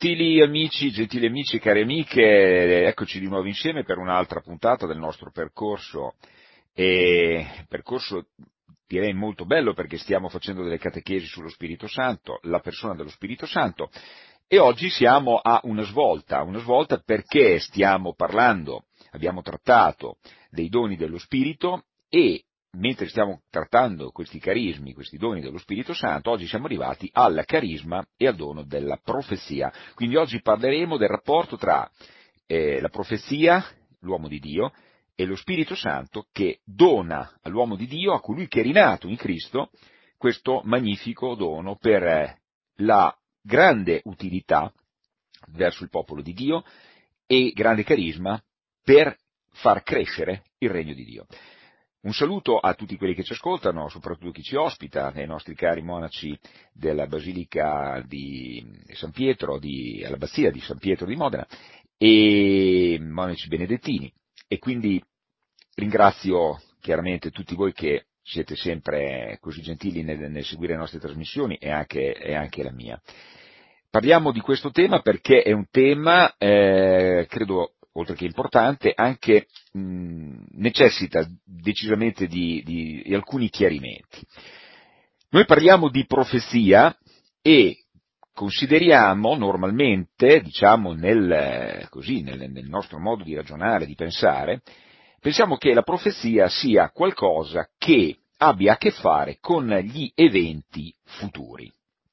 Gentili amici, cari amiche, eccoci di nuovo insieme per un'altra puntata del nostro percorso, percorso direi molto bello perché stiamo facendo delle catechesi sullo Spirito Santo, la persona dello Spirito Santo, e oggi siamo a una svolta perché abbiamo trattato dei doni dello Spirito e mentre stiamo trattando questi carismi, questi doni dello Spirito Santo, oggi siamo arrivati al carisma e al dono della profezia. Quindi oggi parleremo del rapporto tra la profezia, l'uomo di Dio, e lo Spirito Santo che dona all'uomo di Dio, a colui che è rinato in Cristo, questo magnifico dono per la grande utilità verso il popolo di Dio e grande carisma per far crescere il regno di Dio. Un saluto a tutti quelli che ci ascoltano, soprattutto chi ci ospita, ai nostri cari monaci della Basilica di San Pietro, all'Abbazia di San Pietro di Modena, e monaci benedettini. E quindi ringrazio chiaramente tutti voi che siete sempre così gentili nel seguire le nostre trasmissioni e anche la mia. Parliamo di questo tema perché è un tema, credo, oltre che importante, anche necessita decisamente di alcuni chiarimenti. Noi parliamo di profezia e consideriamo normalmente, diciamo nel nostro modo di ragionare, di pensare, pensiamo che la profezia sia qualcosa che abbia a che fare con gli eventi futuri.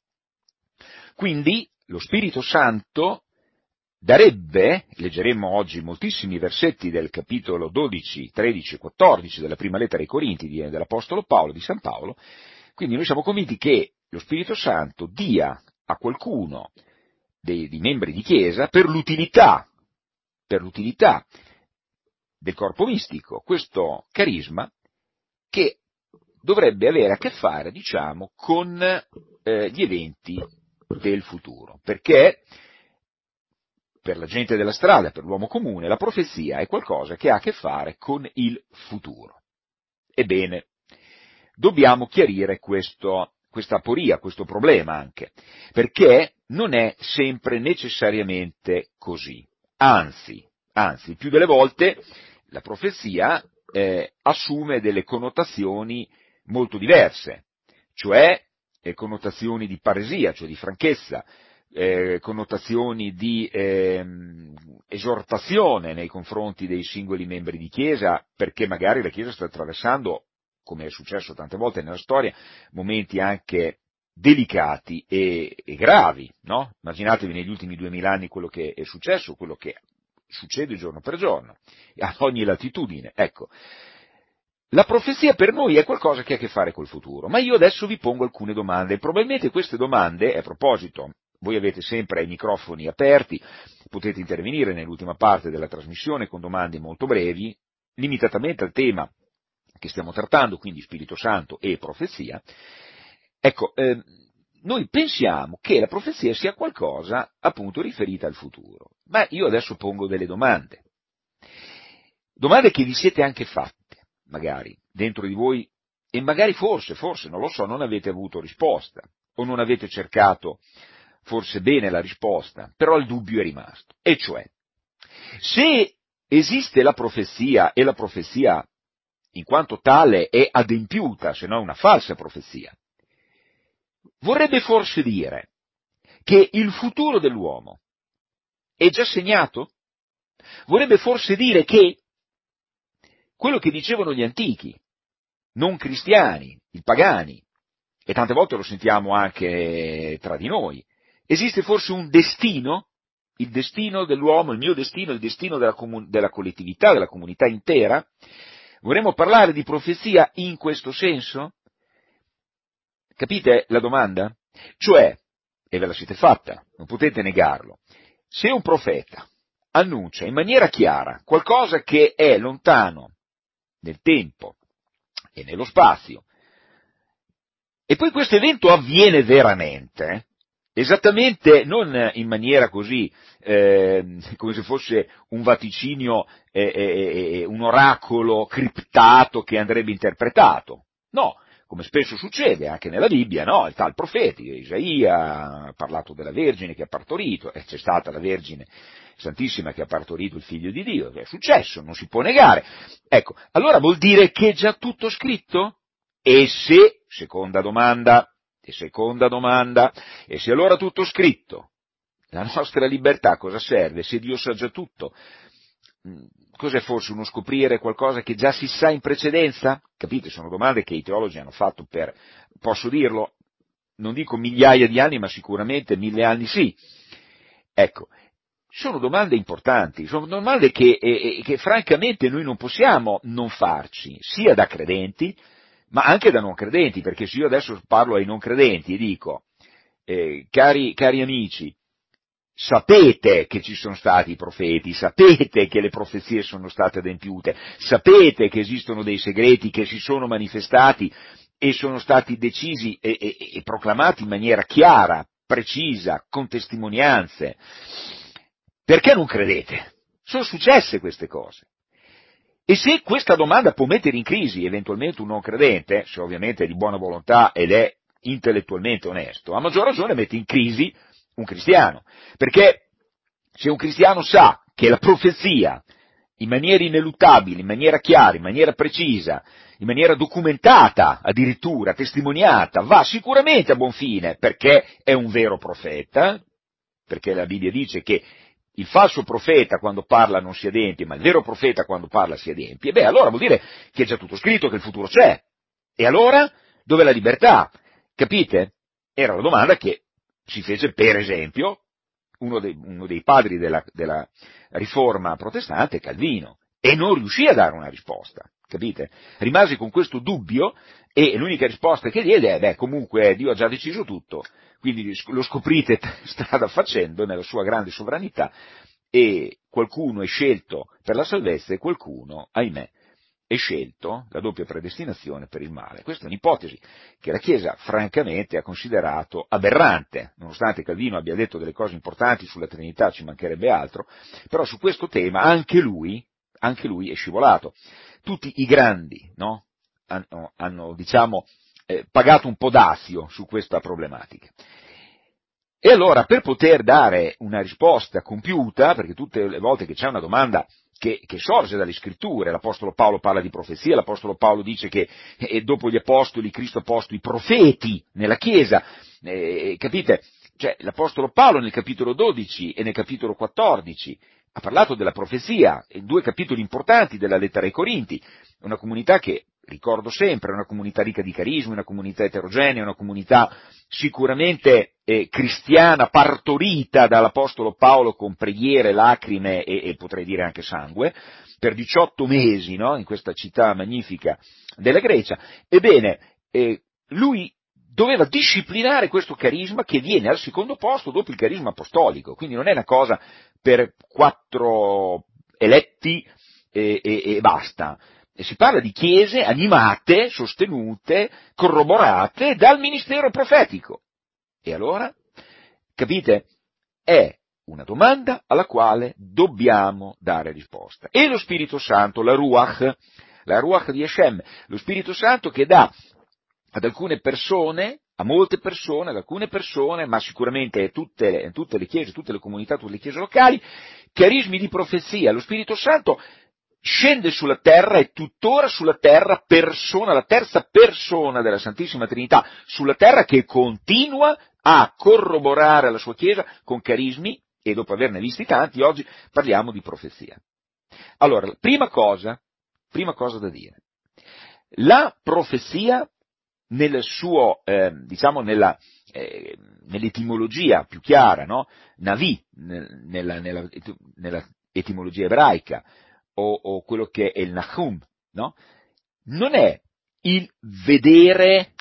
Quindi lo Spirito Santo darebbe, leggeremo oggi moltissimi versetti del capitolo 12, 13 e 14 della prima lettera ai Corinti dell'Apostolo Paolo, di San Paolo, quindi noi siamo convinti che lo Spirito Santo dia a qualcuno dei membri di Chiesa per l'utilità del corpo mistico questo carisma che dovrebbe avere a che fare, diciamo, con gli eventi del futuro, perché per la gente della strada, per l'uomo comune, la profezia è qualcosa che ha a che fare con il futuro. Ebbene, dobbiamo chiarire questa aporia, questo problema anche, perché non è sempre necessariamente così. Anzi, il più delle volte la profezia assume delle connotazioni molto diverse, cioè connotazioni di paresia, cioè di franchezza, connotazioni di esortazione nei confronti dei singoli membri di Chiesa, perché magari la Chiesa sta attraversando, come è successo tante volte nella storia, momenti anche delicati e gravi, no? Immaginatevi negli ultimi 2000 anni quello che è successo, quello che succede giorno per giorno, a ogni latitudine. Ecco, la profezia per noi è qualcosa che ha a che fare col futuro, ma io adesso vi pongo alcune domande, e probabilmente queste domande, a proposito, voi avete sempre i microfoni aperti, potete intervenire nell'ultima parte della trasmissione con domande molto brevi, limitatamente al tema che stiamo trattando, quindi Spirito Santo e profezia. Ecco, noi pensiamo che la profezia sia qualcosa appunto riferita al futuro, ma io adesso pongo delle domande che vi siete anche fatte, magari, dentro di voi, e magari forse, non lo so, non avete avuto risposta, o non avete cercato forse bene la risposta, però il dubbio è rimasto, e cioè, se esiste la profezia e la profezia in quanto tale è adempiuta, se no è una falsa profezia, vorrebbe forse dire che il futuro dell'uomo è già segnato? Vorrebbe forse dire che quello che dicevano gli antichi, non cristiani, i pagani, e tante volte lo sentiamo anche tra di noi, esiste forse un destino, il destino dell'uomo, il mio destino, il destino della collettività, della comunità intera? Vorremmo parlare di profezia in questo senso? Capite la domanda? Cioè, e ve la siete fatta, non potete negarlo, se un profeta annuncia in maniera chiara qualcosa che è lontano nel tempo e nello spazio, e poi questo evento avviene veramente, esattamente non in maniera così, come se fosse un vaticinio, un oracolo criptato che andrebbe interpretato, no, come spesso succede anche nella Bibbia, no? Il tal profeta, Isaia, ha parlato della Vergine che ha partorito, e c'è stata la Vergine Santissima che ha partorito il Figlio di Dio, è successo, non si può negare. Ecco, allora vuol dire che è già tutto scritto? E se, seconda domanda, e se allora tutto scritto, la nostra libertà cosa serve? Se Dio sa già tutto, cos'è forse uno scoprire qualcosa che già si sa in precedenza? Capite? Sono domande che i teologi hanno fatto per, posso dirlo, non dico migliaia di anni, ma sicuramente 1000 anni sì. Ecco, sono domande importanti, sono domande che francamente noi non possiamo non farci, sia da credenti, ma anche da non credenti, perché se io adesso parlo ai non credenti e dico, cari amici, sapete che ci sono stati i profeti, sapete che le profezie sono state adempiute, sapete che esistono dei segreti che si sono manifestati e sono stati decisi e proclamati in maniera chiara, precisa, con testimonianze. Perché non credete? Sono successe queste cose. E se questa domanda può mettere in crisi eventualmente un non credente, se ovviamente è di buona volontà ed è intellettualmente onesto, a maggior ragione mette in crisi un cristiano. Perché se un cristiano sa che la profezia, in maniera ineluttabile, in maniera chiara, in maniera precisa, in maniera documentata, addirittura testimoniata, va sicuramente a buon fine, perché è un vero profeta, perché la Bibbia dice che il falso profeta quando parla non si adempie, ma il vero profeta quando parla si adempie, beh, allora vuol dire che è già tutto scritto, che il futuro c'è. E allora, dov'è la libertà? Capite? Era la domanda che si fece, per esempio, uno dei padri della riforma protestante, Calvino, e non riuscì a dare una risposta, capite? Rimase con questo dubbio e l'unica risposta che diede è, comunque Dio ha già deciso tutto, quindi lo scoprite strada facendo nella sua grande sovranità, e qualcuno è scelto per la salvezza e qualcuno, ahimè, è scelto, la doppia predestinazione, per il male. Questa è un'ipotesi che la Chiesa francamente ha considerato aberrante, nonostante Calvino abbia detto delle cose importanti sulla Trinità, ci mancherebbe altro, però su questo tema anche lui è scivolato. Tutti i grandi, no? hanno diciamo, pagato un po' d'azio su questa problematica. E allora, per poter dare una risposta compiuta, perché tutte le volte che c'è una domanda che sorge dalle scritture, l'Apostolo Paolo parla di profezia, l'Apostolo Paolo dice che dopo gli Apostoli Cristo ha posto i profeti nella Chiesa, capite? Cioè, l'Apostolo Paolo nel capitolo 12 e nel capitolo 14 ha parlato della profezia, in 2 capitoli importanti della lettera ai Corinti, una comunità che, ricordo sempre, è una comunità ricca di carismi, una comunità eterogenea, una comunità sicuramente cristiana, partorita dall'Apostolo Paolo con preghiere, lacrime e potrei dire anche sangue, per 18 mesi, no? In questa città magnifica della Grecia. Ebbene, lui doveva disciplinare questo carisma che viene al secondo posto dopo il carisma apostolico, quindi non è una cosa per 4 eletti e basta. E si parla di chiese animate, sostenute, corroborate dal ministero profetico. E allora, capite, è una domanda alla quale dobbiamo dare risposta. E lo Spirito Santo, la Ruach di Hashem, lo Spirito Santo che dà ad alcune persone, a molte persone, ad alcune persone, ma sicuramente tutte le chiese, tutte le comunità, tutte le chiese locali, carismi di profezia. Lo Spirito Santo scende sulla terra e tuttora sulla terra persona, la terza persona della Santissima Trinità, sulla terra che continua a corroborare la sua Chiesa con carismi, e dopo averne visti tanti, oggi parliamo di profezia. Allora, prima cosa da dire, la profezia nel suo, diciamo nell'etimologia più chiara, no? Navi, nella etimologia ebraica, o quello che è il Nahum, no? Non è il vedere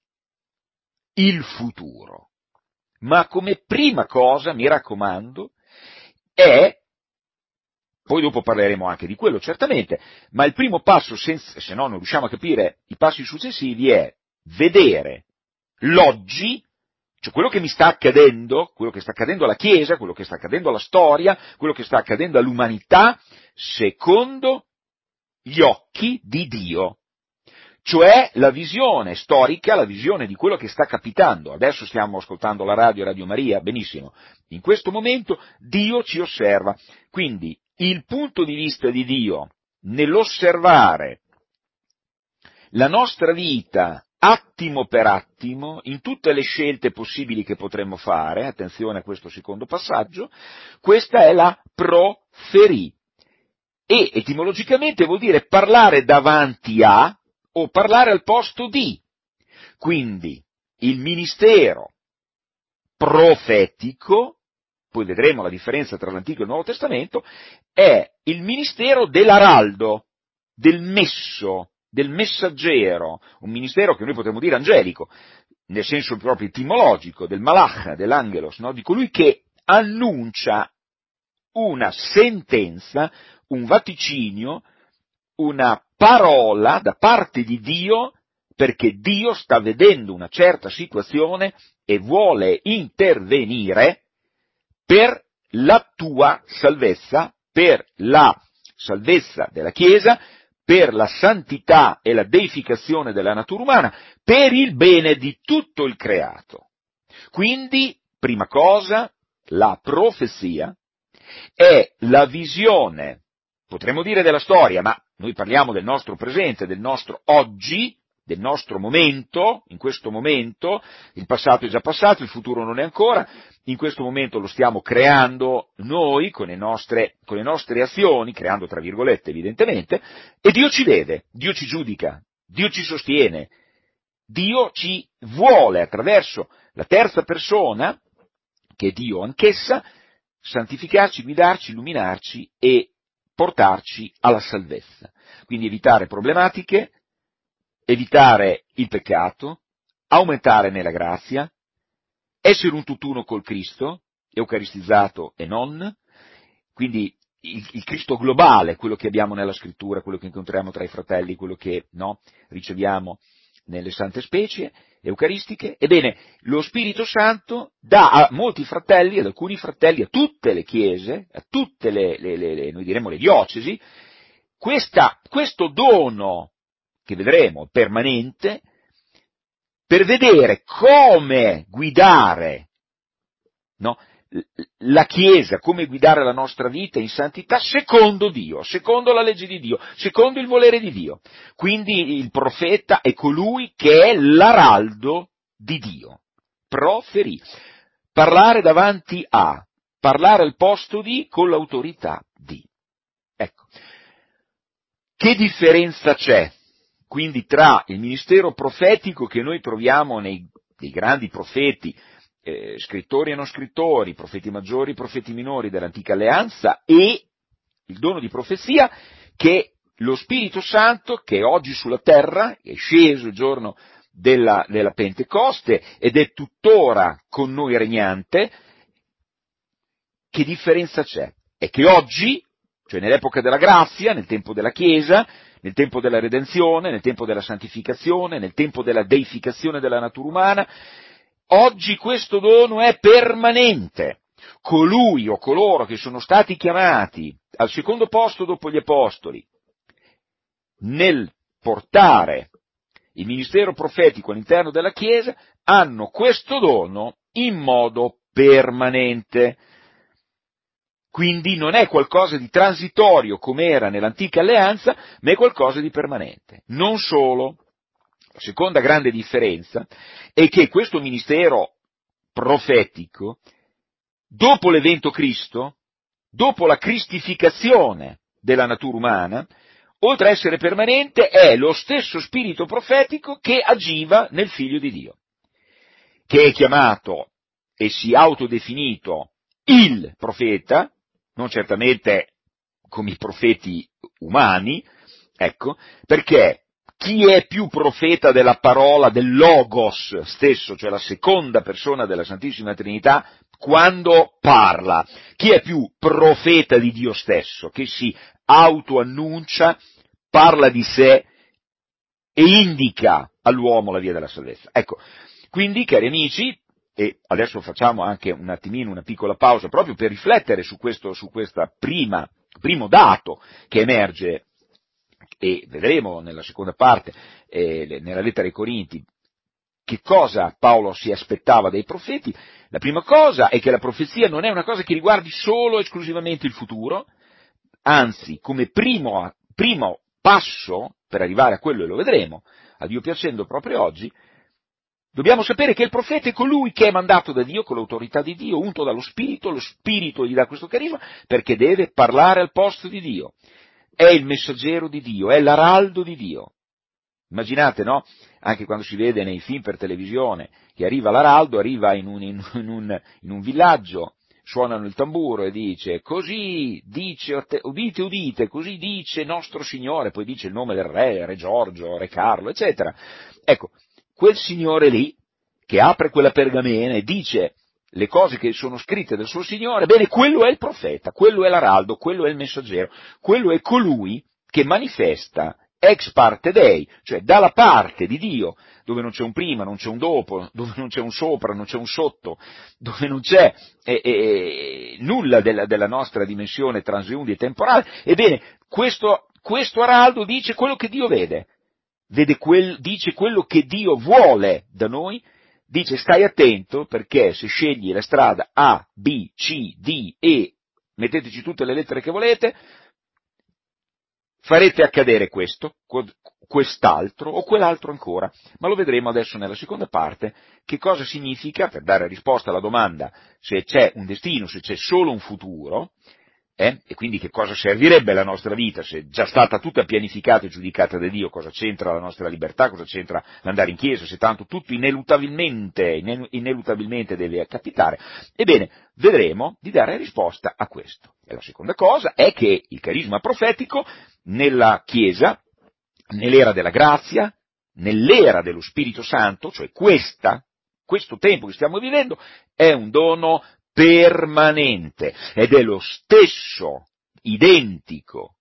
il futuro, ma come prima cosa, mi raccomando, è, poi dopo parleremo anche di quello certamente, ma il primo passo, se no non riusciamo a capire i passi successivi, è vedere l'oggi, cioè quello che mi sta accadendo, quello che sta accadendo alla Chiesa, quello che sta accadendo alla storia, quello che sta accadendo all'umanità, secondo gli occhi di Dio. cioè la visione storica, la visione di quello che sta capitando. Adesso stiamo ascoltando la radio, Radio Maria, benissimo. In questo momento Dio ci osserva. Quindi il punto di vista di Dio nell'osservare la nostra vita attimo per attimo, in tutte le scelte possibili che potremmo fare, attenzione a questo secondo passaggio, questa è la proferì. E etimologicamente vuol dire parlare davanti a o parlare al posto di. Quindi il ministero profetico, poi vedremo la differenza tra l'Antico e il Nuovo Testamento, è il ministero dell'araldo, del messo, del messaggero, un ministero che noi potremmo dire angelico, nel senso proprio etimologico, del malach, dell'angelos, no? Di colui che annuncia una sentenza, un vaticinio, una parola da parte di Dio, perché Dio sta vedendo una certa situazione e vuole intervenire per la tua salvezza, per la salvezza della Chiesa, per la santità e la deificazione della natura umana, per il bene di tutto il creato. Quindi, prima cosa, la profezia è la visione, potremmo dire della storia, ma noi parliamo del nostro presente, del nostro oggi, del nostro momento, in questo momento, il passato è già passato, il futuro non è ancora, in questo momento lo stiamo creando noi con le nostre azioni, creando tra virgolette evidentemente, e Dio ci vede, Dio ci giudica, Dio ci sostiene, Dio ci vuole attraverso la terza persona, che è Dio anch'essa, santificarci, guidarci, illuminarci e portarci alla salvezza. Quindi evitare problematiche, evitare il peccato, aumentare nella grazia, essere un tutt'uno col Cristo, eucaristizzato e non, quindi il Cristo globale, quello che abbiamo nella scrittura, quello che incontriamo tra i fratelli, quello che riceviamo nelle sante specie eucaristiche. Ebbene, lo Spirito Santo dà a molti fratelli, ad alcuni fratelli, a tutte le chiese, a tutte noi diremmo le diocesi, questo dono, che vedremo, permanente, per vedere come guidare, no, la Chiesa, come guidare la nostra vita in santità secondo Dio, secondo la legge di Dio, secondo il volere di Dio. Quindi il profeta è colui che è l'araldo di Dio. Proferì. Parlare davanti a, parlare al posto di, con l'autorità di. Ecco. Che differenza c'è quindi tra il ministero profetico che noi troviamo nei grandi profeti, scrittori e non scrittori, profeti maggiori, profeti minori dell'antica alleanza, e il dono di profezia che lo Spirito Santo, che è oggi sulla terra, è sceso il giorno della Pentecoste ed è tuttora con noi regnante. Che differenza c'è? È che oggi, cioè nell'epoca della grazia, nel tempo della Chiesa, nel tempo della redenzione, nel tempo della santificazione, nel tempo della deificazione della natura umana, oggi questo dono è permanente. Colui o coloro che sono stati chiamati al secondo posto dopo gli apostoli nel portare il ministero profetico all'interno della Chiesa hanno questo dono in modo permanente. Quindi non è qualcosa di transitorio come era nell'antica alleanza, ma è qualcosa di permanente. Non solo. La seconda grande differenza è che questo ministero profetico, dopo l'evento Cristo, dopo la cristificazione della natura umana, oltre a essere permanente, è lo stesso spirito profetico che agiva nel Figlio di Dio, che è chiamato e si è autodefinito il profeta, non certamente come i profeti umani, ecco, perché chi è più profeta della parola, del Logos stesso, cioè la seconda persona della Santissima Trinità, quando parla? Chi è più profeta di Dio stesso, che si autoannuncia, parla di sé e indica all'uomo la via della salvezza? Ecco, quindi, cari amici, e adesso facciamo anche un attimino una piccola pausa proprio per riflettere su questa primo dato che emerge e vedremo nella seconda parte, nella lettera ai Corinti, che cosa Paolo si aspettava dai profeti. La prima cosa è che la profezia non è una cosa che riguardi solo esclusivamente il futuro, anzi, come primo passo per arrivare a quello, e lo vedremo, a Dio piacendo proprio oggi, dobbiamo sapere che il profeta è colui che è mandato da Dio con l'autorità di Dio, unto dallo Spirito, lo Spirito gli dà questo carisma perché deve parlare al posto di Dio. È il messaggero di Dio, è l'araldo di Dio. Immaginate, no? Anche quando si vede nei film per televisione che arriva l'araldo, arriva in un villaggio, suonano il tamburo e dice, così dice, udite, udite, così dice nostro Signore, poi dice il nome del re Giorgio, re Carlo, eccetera. Ecco, quel signore lì, che apre quella pergamena e dice le cose che sono scritte del suo Signore, bene, quello è il profeta, quello è l'araldo, quello è il messaggero, quello è colui che manifesta ex parte Dei, cioè dalla parte di Dio, dove non c'è un prima, non c'è un dopo, dove non c'è un sopra, non c'è un sotto, dove non c'è nulla della nostra dimensione transeunte e temporale. Ebbene, questo araldo dice quello che Dio vede, dice quello che Dio vuole da noi, dice stai attento perché se scegli la strada A, B, C, D, E, metteteci tutte le lettere che volete, farete accadere questo, quest'altro o quell'altro ancora, ma lo vedremo adesso nella seconda parte, che cosa significa, per dare risposta alla domanda se c'è un destino, se c'è solo un futuro, e quindi che cosa servirebbe la nostra vita se è già stata tutta pianificata e giudicata da Dio, cosa c'entra la nostra libertà, cosa c'entra l'andare in chiesa, se tanto tutto ineluttabilmente deve capitare. Ebbene, vedremo di dare risposta a questo. E la seconda cosa è che il carisma profetico nella Chiesa, nell'era della grazia, nell'era dello Spirito Santo, cioè questo tempo che stiamo vivendo, è un dono permanente ed è lo stesso identico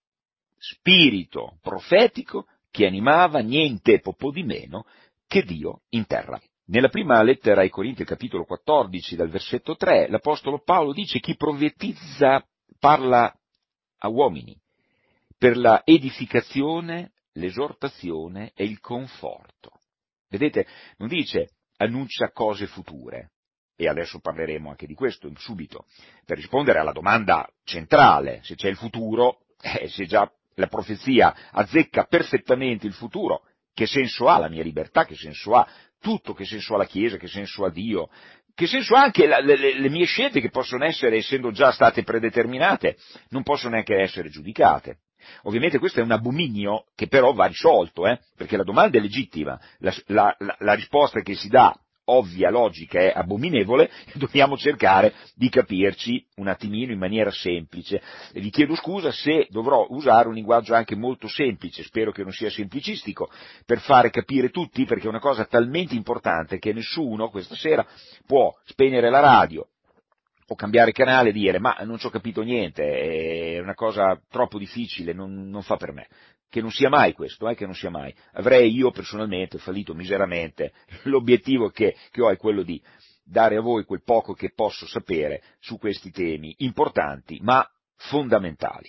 spirito profetico che animava niente po' di meno che Dio in terra. Nella prima lettera ai Corinti, capitolo 14, dal versetto 3, l'Apostolo Paolo dice chi profetizza parla a uomini per la edificazione, l'esortazione e il conforto. Vedete, non dice annuncia cose future, e adesso parleremo anche di questo subito, per rispondere alla domanda centrale, se c'è il futuro, se già la profezia azzecca perfettamente il futuro, che senso ha la mia libertà, che senso ha tutto, che senso ha la Chiesa, che senso ha Dio, che senso ha anche le mie scelte che possono essere, essendo già state predeterminate, non possono neanche essere giudicate. Ovviamente questo è un abominio che però va risolto, perché la domanda è legittima, la risposta che si dà, ovvia, logica, è abominevole, e dobbiamo cercare di capirci un attimino in maniera semplice. E vi chiedo scusa se dovrò usare un linguaggio anche molto semplice, spero che non sia semplicistico, per fare capire tutti, perché è una cosa talmente importante che nessuno questa sera può spegnere la radio o cambiare canale e dire ma non ci ho capito niente, è una cosa troppo difficile, non fa per me. Che non sia mai questo, che non sia mai. Avrei io personalmente fallito miseramente, l'obiettivo che ho è quello di dare a voi quel poco che posso sapere su questi temi importanti ma fondamentali.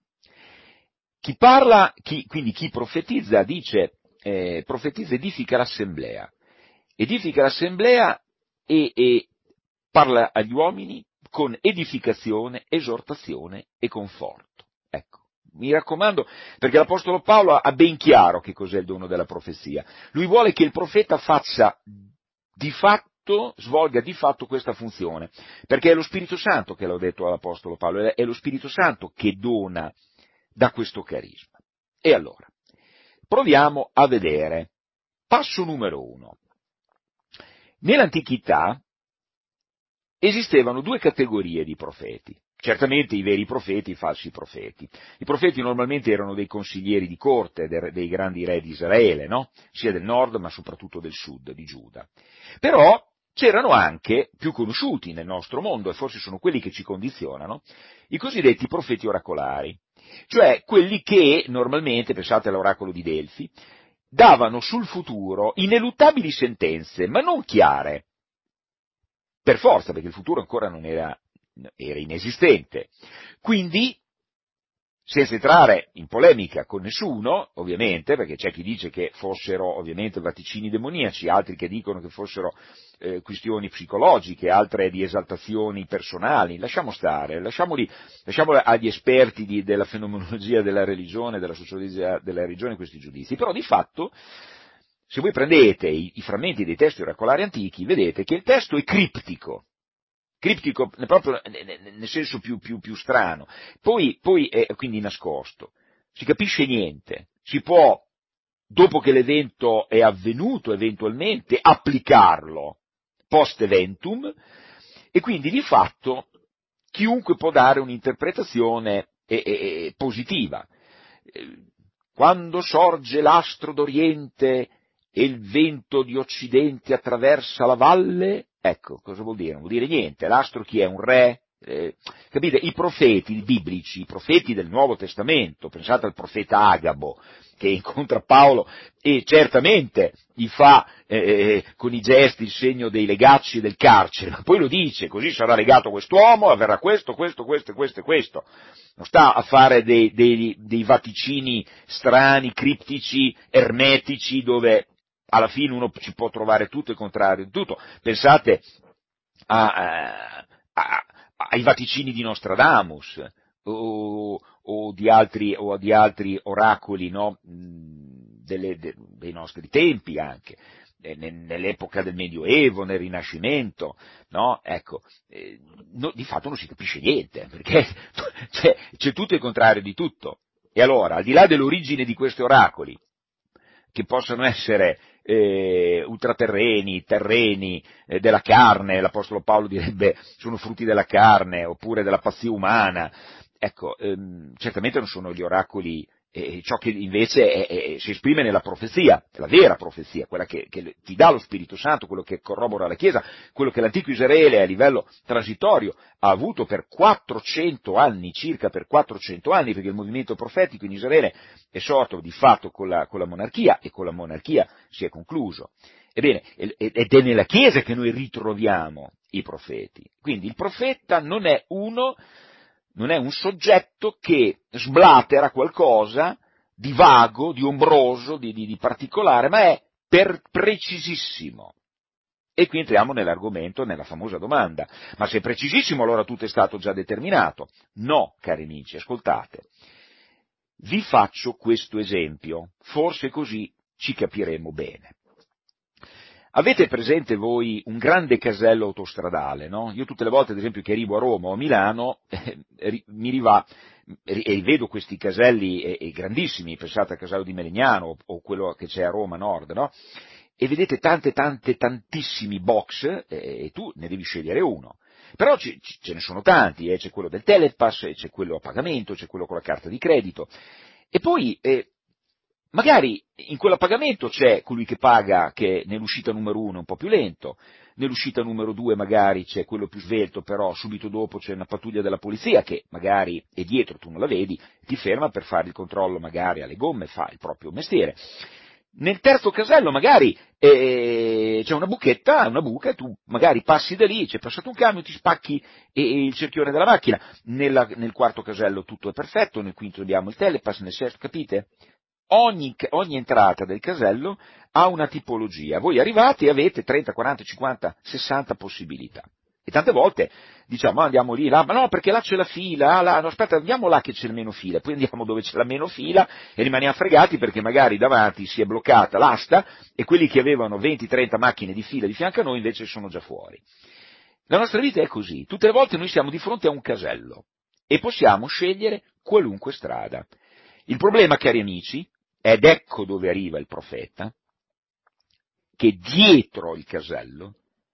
Quindi chi profetizza dice, profetizza edifica l'assemblea e parla agli uomini con edificazione, esortazione e conforto. Ecco, mi raccomando, perché l'Apostolo Paolo ha ben chiaro che cos'è il dono della profezia. Lui vuole che il profeta svolga di fatto questa funzione, perché è lo Spirito Santo che l'ha detto all'Apostolo Paolo, è lo Spirito Santo che dona da questo carisma. E allora, proviamo a vedere. Passo numero 1. Nell'antichità esistevano due categorie di profeti. Certamente i veri profeti e i falsi profeti. I profeti normalmente erano dei consiglieri di corte dei grandi re di Israele, no? Sia del nord ma soprattutto del sud, di Giuda. Però c'erano anche, più conosciuti nel nostro mondo, e forse sono quelli che ci condizionano, i cosiddetti profeti oracolari, cioè quelli che normalmente, pensate all'oracolo di Delfi, davano sul futuro ineluttabili sentenze, ma non chiare, per forza, perché il futuro ancora non era inesistente. Quindi senza entrare in polemica con nessuno, ovviamente, perché c'è chi dice che fossero ovviamente vaticini demoniaci, altri che dicono che fossero questioni psicologiche, altre di esaltazioni personali, lasciamo stare, lasciamo agli esperti della fenomenologia della religione, della sociologia della religione questi giudizi, però di fatto, se voi prendete i frammenti dei testi oracolari antichi, vedete che il testo è criptico proprio nel senso più strano, poi è quindi nascosto, si capisce niente, si può, dopo che l'evento è avvenuto eventualmente, applicarlo post eventum, e quindi di fatto chiunque può dare un'interpretazione positiva. Quando sorge l'astro d'Oriente e il vento di Occidente attraversa la valle, ecco, cosa vuol dire? Non vuol dire niente. L'astro chi è? Un re? Capite? I profeti biblici, i profeti del Nuovo Testamento, pensate al profeta Agabo, che incontra Paolo e certamente gli fa con i gesti il segno dei legacci del carcere, ma poi lo dice, così sarà legato quest'uomo, avverrà questo e questo. Non sta a fare dei vaticini strani, criptici, ermetici, dove alla fine uno ci può trovare tutto il contrario di tutto. Pensate ai vaticini di Nostradamus o di altri oracoli, no? Dei nostri tempi anche, nell'epoca del Medioevo, nel Rinascimento, no? Ecco, di fatto non si capisce niente, perché c'è tutto il contrario di tutto. E allora, al di là dell'origine di questi oracoli, che possono essere ultraterreni, terreni, della carne, l'Apostolo Paolo direbbe sono frutti della carne, oppure della pazzia umana, ecco, certamente non sono gli oracoli, ciò che invece si esprime nella profezia, la vera profezia, quella che ti dà lo Spirito Santo, quello che corrobora la Chiesa, quello che l'antico Israele a livello transitorio ha avuto per 400 anni, circa per 400 anni, perché il movimento profetico in Israele è sorto di fatto con la monarchia, e con la monarchia si è concluso. Ebbene, ed è nella Chiesa che noi ritroviamo i profeti. Quindi il profeta non è un soggetto che sblatera qualcosa di vago, di ombroso, di particolare, ma è precisissimo. E qui entriamo nell'argomento, nella famosa domanda: ma se è precisissimo allora tutto è stato già determinato? No, cari amici, ascoltate. Vi faccio questo esempio, forse così ci capiremo bene. Avete presente voi un grande casello autostradale, no? Io tutte le volte, ad esempio, che arrivo a Roma o a Milano, mi riva e vedo questi caselli grandissimi, pensate al casello di Melegnano o quello che c'è a Roma Nord, no? E vedete tantissimi box e tu ne devi scegliere uno. Però ce ne sono tanti, c'è quello del Telepass, c'è quello a pagamento, c'è quello con la carta di credito. E poi magari in quello a pagamento c'è colui che paga, che nell'uscita numero 1 è un po' più lento, nell'uscita numero 2 magari c'è quello più svelto, però subito dopo c'è una pattuglia della polizia che magari è dietro, tu non la vedi, ti ferma per fare il controllo magari alle gomme, fa il proprio mestiere. Nel terzo casello magari c'è una buca, e tu magari passi da lì, c'è passato un camion, ti spacchi il cerchione della macchina. Nel quarto casello tutto è perfetto, nel quinto abbiamo il telepass, nel sesto, capite? Ogni entrata del casello ha una tipologia. Voi arrivate e avete 30, 40, 50, 60 possibilità. E tante volte diciamo andiamo lì, là, ma no, perché là c'è la fila, là, no, aspetta, andiamo là che c'è meno fila, poi andiamo dove c'è la meno fila e rimaniamo fregati perché magari davanti si è bloccata l'asta e quelli che avevano 20-30 macchine di fila di fianco a noi invece sono già fuori. La nostra vita è così, tutte le volte noi siamo di fronte a un casello e possiamo scegliere qualunque strada. Il problema, cari amici, ed ecco dove arriva il profeta, che dietro il casello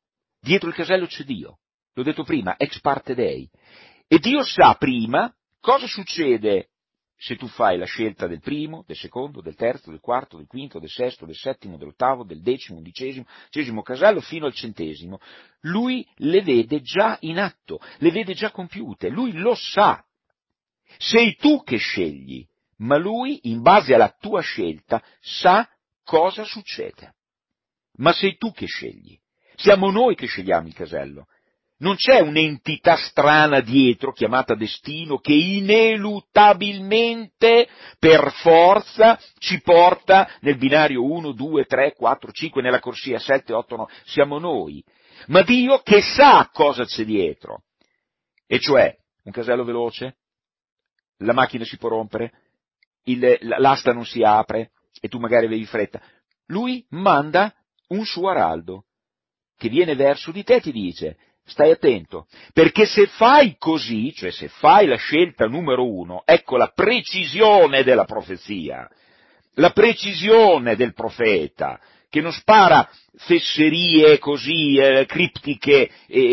c'è Dio. L'ho detto prima, ex parte Dei. E Dio sa prima cosa succede se tu fai la scelta del primo, del secondo, del terzo, del quarto, del quinto, del sesto, del settimo, dell'ottavo, del decimo, undicesimo casello fino al 100. Lui le vede già in atto, le vede già compiute, lui lo sa. Sei tu che scegli, ma lui, in base alla tua scelta, sa cosa succede. Ma sei tu che scegli. Siamo noi che scegliamo il casello. Non c'è un'entità strana dietro, chiamata destino, che ineluttabilmente, per forza, ci porta nel binario 1, 2, 3, 4, 5, nella corsia 7, 8, 9. Siamo noi. Ma Dio che sa cosa c'è dietro. E cioè, un casello veloce, la macchina si può rompere, l'asta non si apre, e tu magari avevi fretta. Lui manda un suo araldo, che viene verso di te e ti dice: stai attento, perché se fai così, cioè se fai la scelta numero 1, ecco la precisione della profezia, la precisione del profeta, che non spara fesserie così criptiche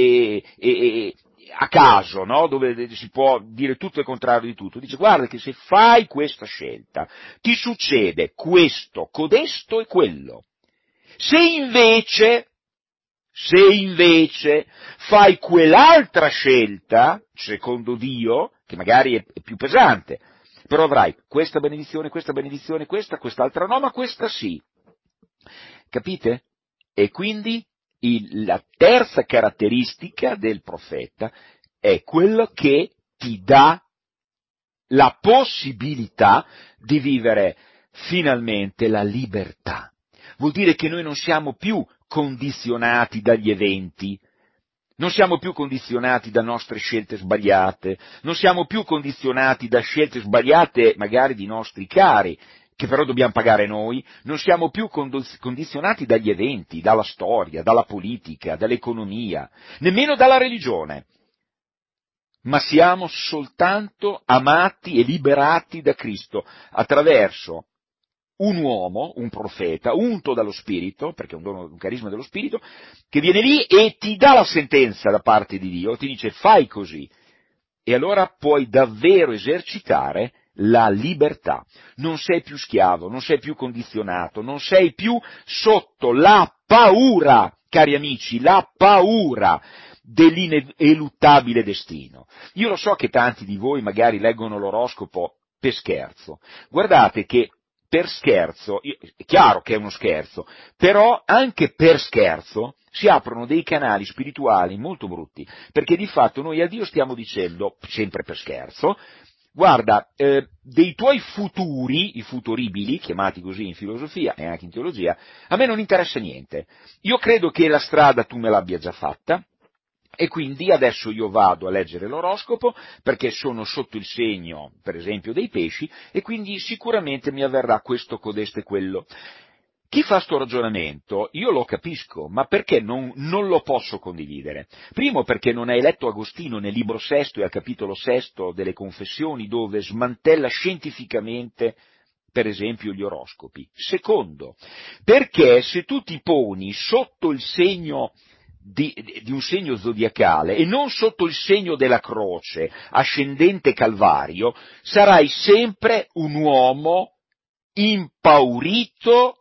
a caso, no? Dove si può dire tutto il contrario di tutto. Dice: guarda che se fai questa scelta ti succede questo, codesto e quello. Se invece fai quell'altra scelta, secondo Dio, che magari è più pesante, però avrai questa benedizione, quest'altra no, ma questa sì. Capite? E quindi la terza caratteristica del profeta è quello che ti dà la possibilità di vivere finalmente la libertà. Vuol dire che noi non siamo più condizionati dagli eventi, non siamo più condizionati da nostre scelte sbagliate, non siamo più condizionati da scelte sbagliate magari di nostri cari, che però dobbiamo pagare noi, non siamo più condizionati dagli eventi, dalla storia, dalla politica, dall'economia, nemmeno dalla religione, ma siamo soltanto amati e liberati da Cristo attraverso un uomo, un profeta, unto dallo Spirito, perché è un dono, un carisma dello Spirito, che viene lì e ti dà la sentenza da parte di Dio, ti dice: fai così, e allora puoi davvero esercitare la libertà. Non sei più schiavo, non sei più condizionato, non sei più sotto la paura, cari amici, la paura dell'ineluttabile destino. Io lo so che tanti di voi magari leggono l'oroscopo per scherzo. Guardate che per scherzo, è chiaro che è uno scherzo, però anche per scherzo si aprono dei canali spirituali molto brutti, perché di fatto noi a Dio stiamo dicendo, sempre per scherzo: guarda, dei tuoi futuri, i futuribili, chiamati così in filosofia e anche in teologia, a me non interessa niente. Io credo che la strada tu me l'abbia già fatta, e quindi adesso io vado a leggere l'oroscopo perché sono sotto il segno, per esempio, dei pesci, e quindi sicuramente mi avverrà questo, codesto e quello. Chi fa sto ragionamento, io lo capisco, ma perché non lo posso condividere? Primo, perché non hai letto Agostino nel libro sesto e al capitolo sesto delle Confessioni, dove smantella scientificamente, per esempio, gli oroscopi. Secondo, perché se tu ti poni sotto il segno di un segno zodiacale e non sotto il segno della croce, ascendente Calvario, sarai sempre un uomo impaurito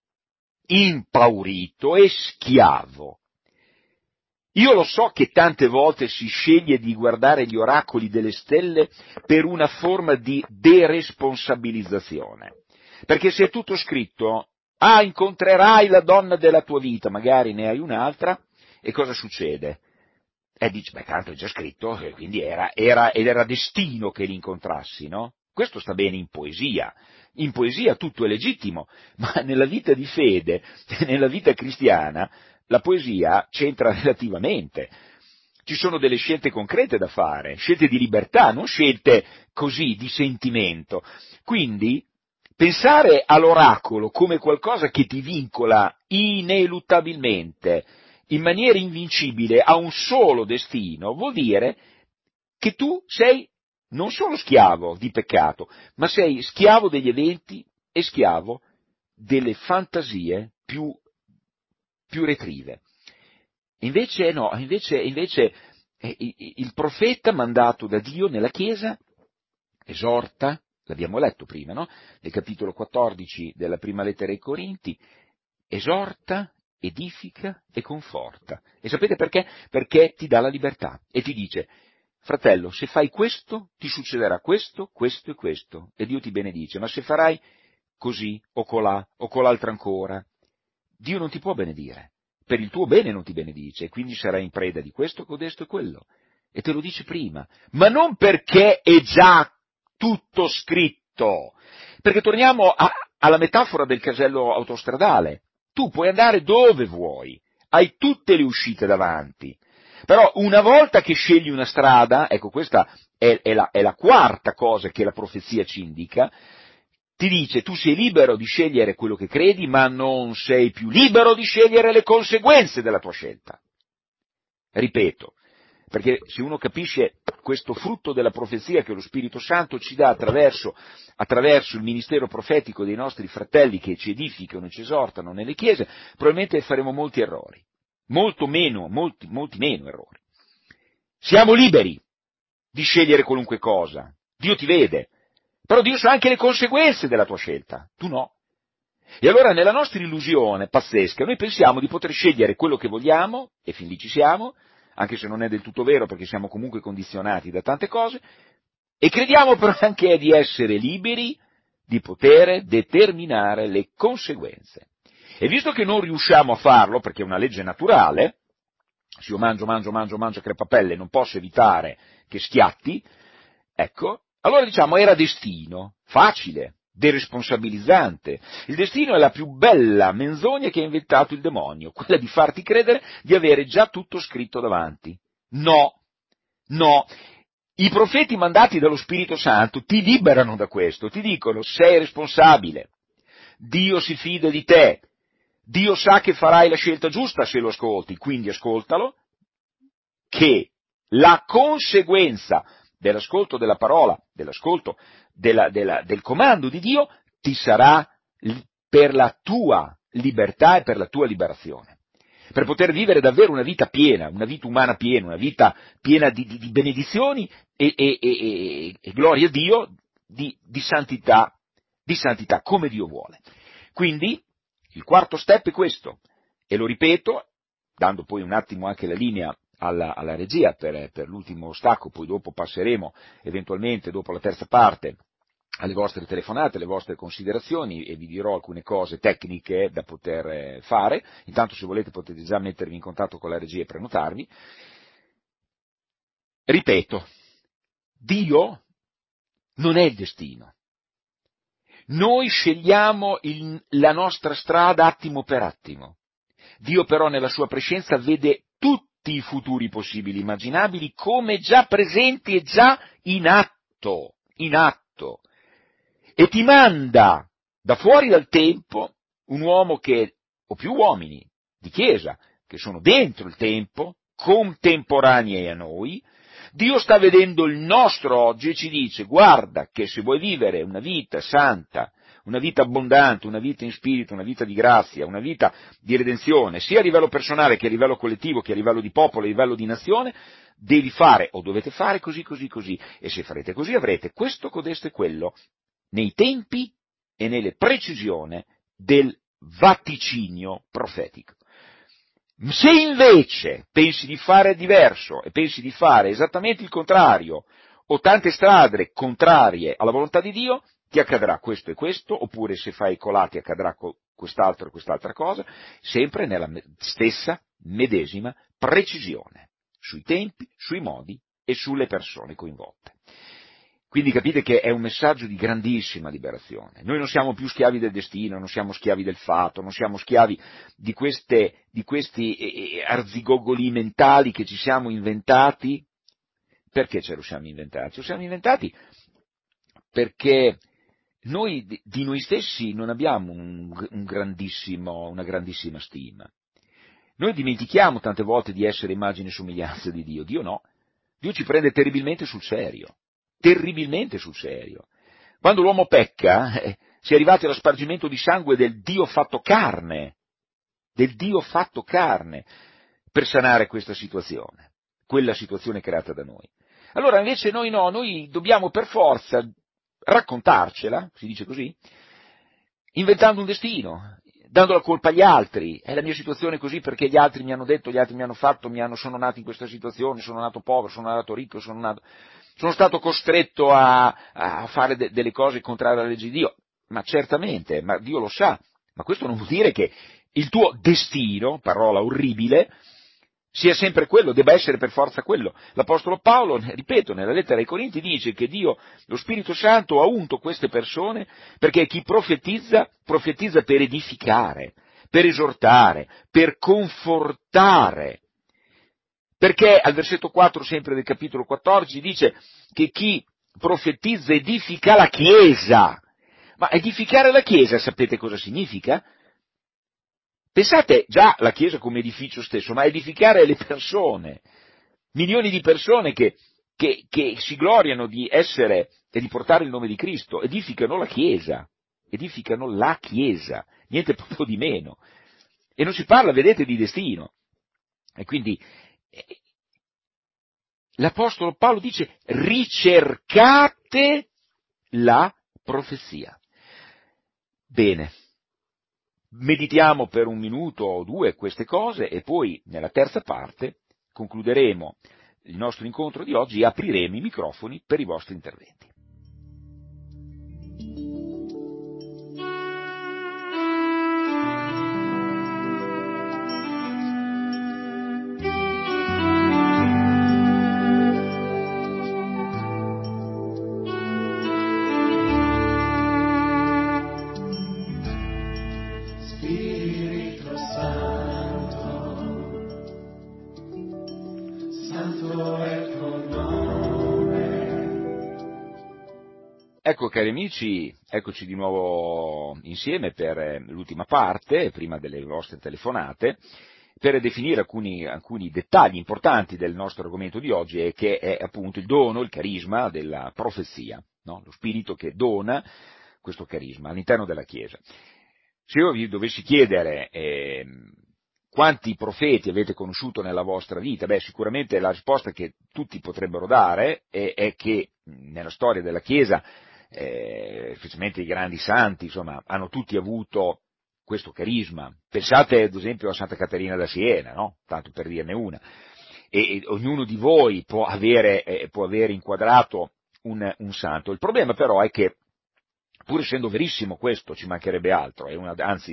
e schiavo. Io lo so che tante volte si sceglie di guardare gli oracoli delle stelle per una forma di deresponsabilizzazione, perché se è tutto scritto: incontrerai la donna della tua vita, magari ne hai un'altra, e cosa succede? Dici: beh, tanto è già scritto, quindi era destino che li incontrassi, no? Questo sta bene in poesia tutto è legittimo, ma nella vita di fede, nella vita cristiana, la poesia c'entra relativamente. Ci sono delle scelte concrete da fare, scelte di libertà, non scelte così di sentimento. Quindi pensare all'oracolo come qualcosa che ti vincola ineluttabilmente, in maniera invincibile, a un solo destino, vuol dire che tu sei non solo schiavo di peccato, ma sei schiavo degli eventi e schiavo delle fantasie più retrive. Invece no, invece il profeta mandato da Dio nella Chiesa esorta, l'abbiamo letto prima, no? Nel capitolo 14 della prima lettera ai Corinti, esorta, edifica e conforta. E sapete perché? Perché ti dà la libertà e ti dice: fratello, se fai questo, ti succederà questo, questo e questo, e Dio ti benedice, ma se farai così, o colà, o col'altra ancora, Dio non ti può benedire, per il tuo bene non ti benedice, e quindi sarai in preda di questo, codesto e quello. E te lo dice prima, ma non perché è già tutto scritto. Perché torniamo alla metafora del casello autostradale. Tu puoi andare dove vuoi, hai tutte le uscite davanti, però una volta che scegli una strada, ecco questa è la quarta cosa che la profezia ci indica, ti dice tu sei libero di scegliere quello che credi, ma non sei più libero di scegliere le conseguenze della tua scelta. Ripeto, perché se uno capisce questo frutto della profezia che lo Spirito Santo ci dà attraverso il ministero profetico dei nostri fratelli che ci edificano e ci esortano nelle chiese, probabilmente faremo molti errori, molti meno errori. Siamo liberi di scegliere qualunque cosa, Dio ti vede, però Dio sa anche le conseguenze della tua scelta, tu no. E allora nella nostra illusione pazzesca noi pensiamo di poter scegliere quello che vogliamo, e fin lì ci siamo, anche se non è del tutto vero perché siamo comunque condizionati da tante cose, e crediamo però anche di essere liberi di poter determinare le conseguenze. E visto che non riusciamo a farlo, perché è una legge naturale, se io mangio crepapelle e non posso evitare che schiatti, ecco, allora diciamo era destino, facile, deresponsabilizzante. Il destino è la più bella menzogna che ha inventato il demonio, quella di farti credere di avere già tutto scritto davanti. No. I profeti mandati dallo Spirito Santo ti liberano da questo, ti dicono sei responsabile, Dio si fida di te, Dio sa che farai la scelta giusta se lo ascolti, quindi ascoltalo, che la conseguenza dell'ascolto della parola, dell'ascolto del comando di Dio, ti sarà per la tua libertà e per la tua liberazione. Per poter vivere davvero una vita piena, una vita umana piena, una vita piena di benedizioni e gloria a Dio, di santità, come Dio vuole. Quindi, il quarto step è questo, e lo ripeto, dando poi un attimo anche la linea alla regia per l'ultimo stacco, poi dopo passeremo eventualmente, dopo la terza parte, alle vostre telefonate, alle vostre considerazioni e vi dirò alcune cose tecniche da poter fare. Intanto se volete potete già mettervi in contatto con la regia e prenotarvi. Ripeto, Dio non è il destino. Noi scegliamo la nostra strada attimo per attimo. Dio però nella sua prescienza vede tutti i futuri possibili immaginabili come già presenti e già in atto. E ti manda da fuori dal tempo un uomo o più uomini di chiesa, che sono dentro il tempo, contemporanei a noi. Dio sta vedendo il nostro oggi e ci dice, guarda che se vuoi vivere una vita santa, una vita abbondante, una vita in spirito, una vita di grazia, una vita di redenzione, sia a livello personale che a livello collettivo, che a livello di popolo, a livello di nazione, devi fare o dovete fare così, e se farete così avrete questo, codesto e quello, nei tempi e nelle precisioni del vaticinio profetico. Se invece pensi di fare diverso e pensi di fare esattamente il contrario o tante strade contrarie alla volontà di Dio, ti accadrà questo e questo, oppure se fai i colati accadrà quest'altro e quest'altra cosa, sempre nella stessa medesima precisione, sui tempi, sui modi e sulle persone coinvolte. Quindi capite che è un messaggio di grandissima liberazione. Noi non siamo più schiavi del destino, non siamo schiavi del fato, non siamo schiavi di questi arzigogoli mentali che ci siamo inventati. Perché ce lo siamo inventati? Ce lo siamo inventati perché noi di noi stessi non abbiamo una grandissima stima. Noi dimentichiamo tante volte di essere immagine e somiglianza di Dio. Dio no. Dio ci prende terribilmente sul serio. Quando l'uomo pecca, si è arrivati allo spargimento di sangue del Dio fatto carne, per sanare questa situazione, quella situazione creata da noi. Allora invece noi no, noi dobbiamo per forza raccontarcela, si dice così, inventando un destino, dando la colpa agli altri, è la mia situazione così perché gli altri mi hanno detto, gli altri mi hanno fatto, sono nato in questa situazione, sono nato povero, sono nato ricco, sono stato costretto a fare delle cose contrarie alla legge di Dio. Ma certamente, ma Dio lo sa, ma questo non vuol dire che il tuo destino, parola orribile, sia sempre quello, debba essere per forza quello. L'Apostolo Paolo, ripeto, nella lettera ai Corinti dice che Dio, lo Spirito Santo, ha unto queste persone perché chi profetizza, profetizza per edificare, per esortare, per confortare. Perché al versetto 4 sempre del capitolo 14 dice che chi profetizza edifica la Chiesa. Ma edificare la Chiesa sapete cosa significa? Pensate già la Chiesa come edificio stesso, ma edificare le persone, milioni di persone che si gloriano di essere e di portare il nome di Cristo, edificano la Chiesa, niente proprio di meno. E non si parla, vedete, di destino. E quindi l'Apostolo Paolo dice ricercate la profezia. Bene. Meditiamo per un minuto o due queste cose e poi nella terza parte concluderemo il nostro incontro di oggi e apriremo i microfoni per i vostri interventi. Ecco cari amici, eccoci di nuovo insieme per l'ultima parte, prima delle vostre telefonate, per definire alcuni dettagli importanti del nostro argomento di oggi, e che è appunto il dono, il carisma della profezia, no? Lo spirito che dona questo carisma all'interno della Chiesa. Se io vi dovessi chiedere quanti profeti avete conosciuto nella vostra vita, sicuramente la risposta che tutti potrebbero dare è che nella storia della Chiesa, specialmente i grandi santi, insomma, hanno tutti avuto questo carisma. Pensate ad esempio a Santa Caterina da Siena, no? Tanto per dirne una. E ognuno di voi può avere inquadrato un santo. Il problema però è che, pur essendo verissimo questo, ci mancherebbe altro, è anzi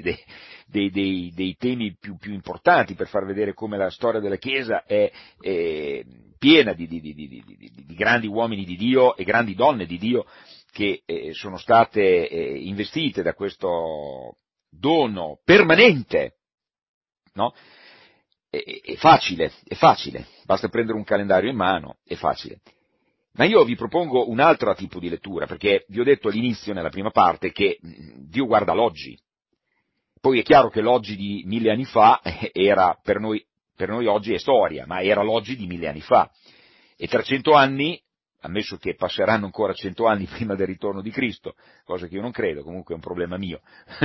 dei temi più importanti per far vedere come la storia della Chiesa è piena di grandi uomini di Dio e grandi donne di Dio che sono state investite da questo dono permanente, no? È facile, basta prendere un calendario in mano, è facile. Ma io vi propongo un altro tipo di lettura, perché vi ho detto all'inizio, nella prima parte, che Dio guarda l'oggi. Poi è chiaro che l'oggi di 1000 anni fa era, per noi oggi è storia, ma era l'oggi di 1000 anni fa. E tra 100 anni, ammesso che passeranno ancora 100 anni prima del ritorno di Cristo, cosa che io non credo, comunque è un problema mio,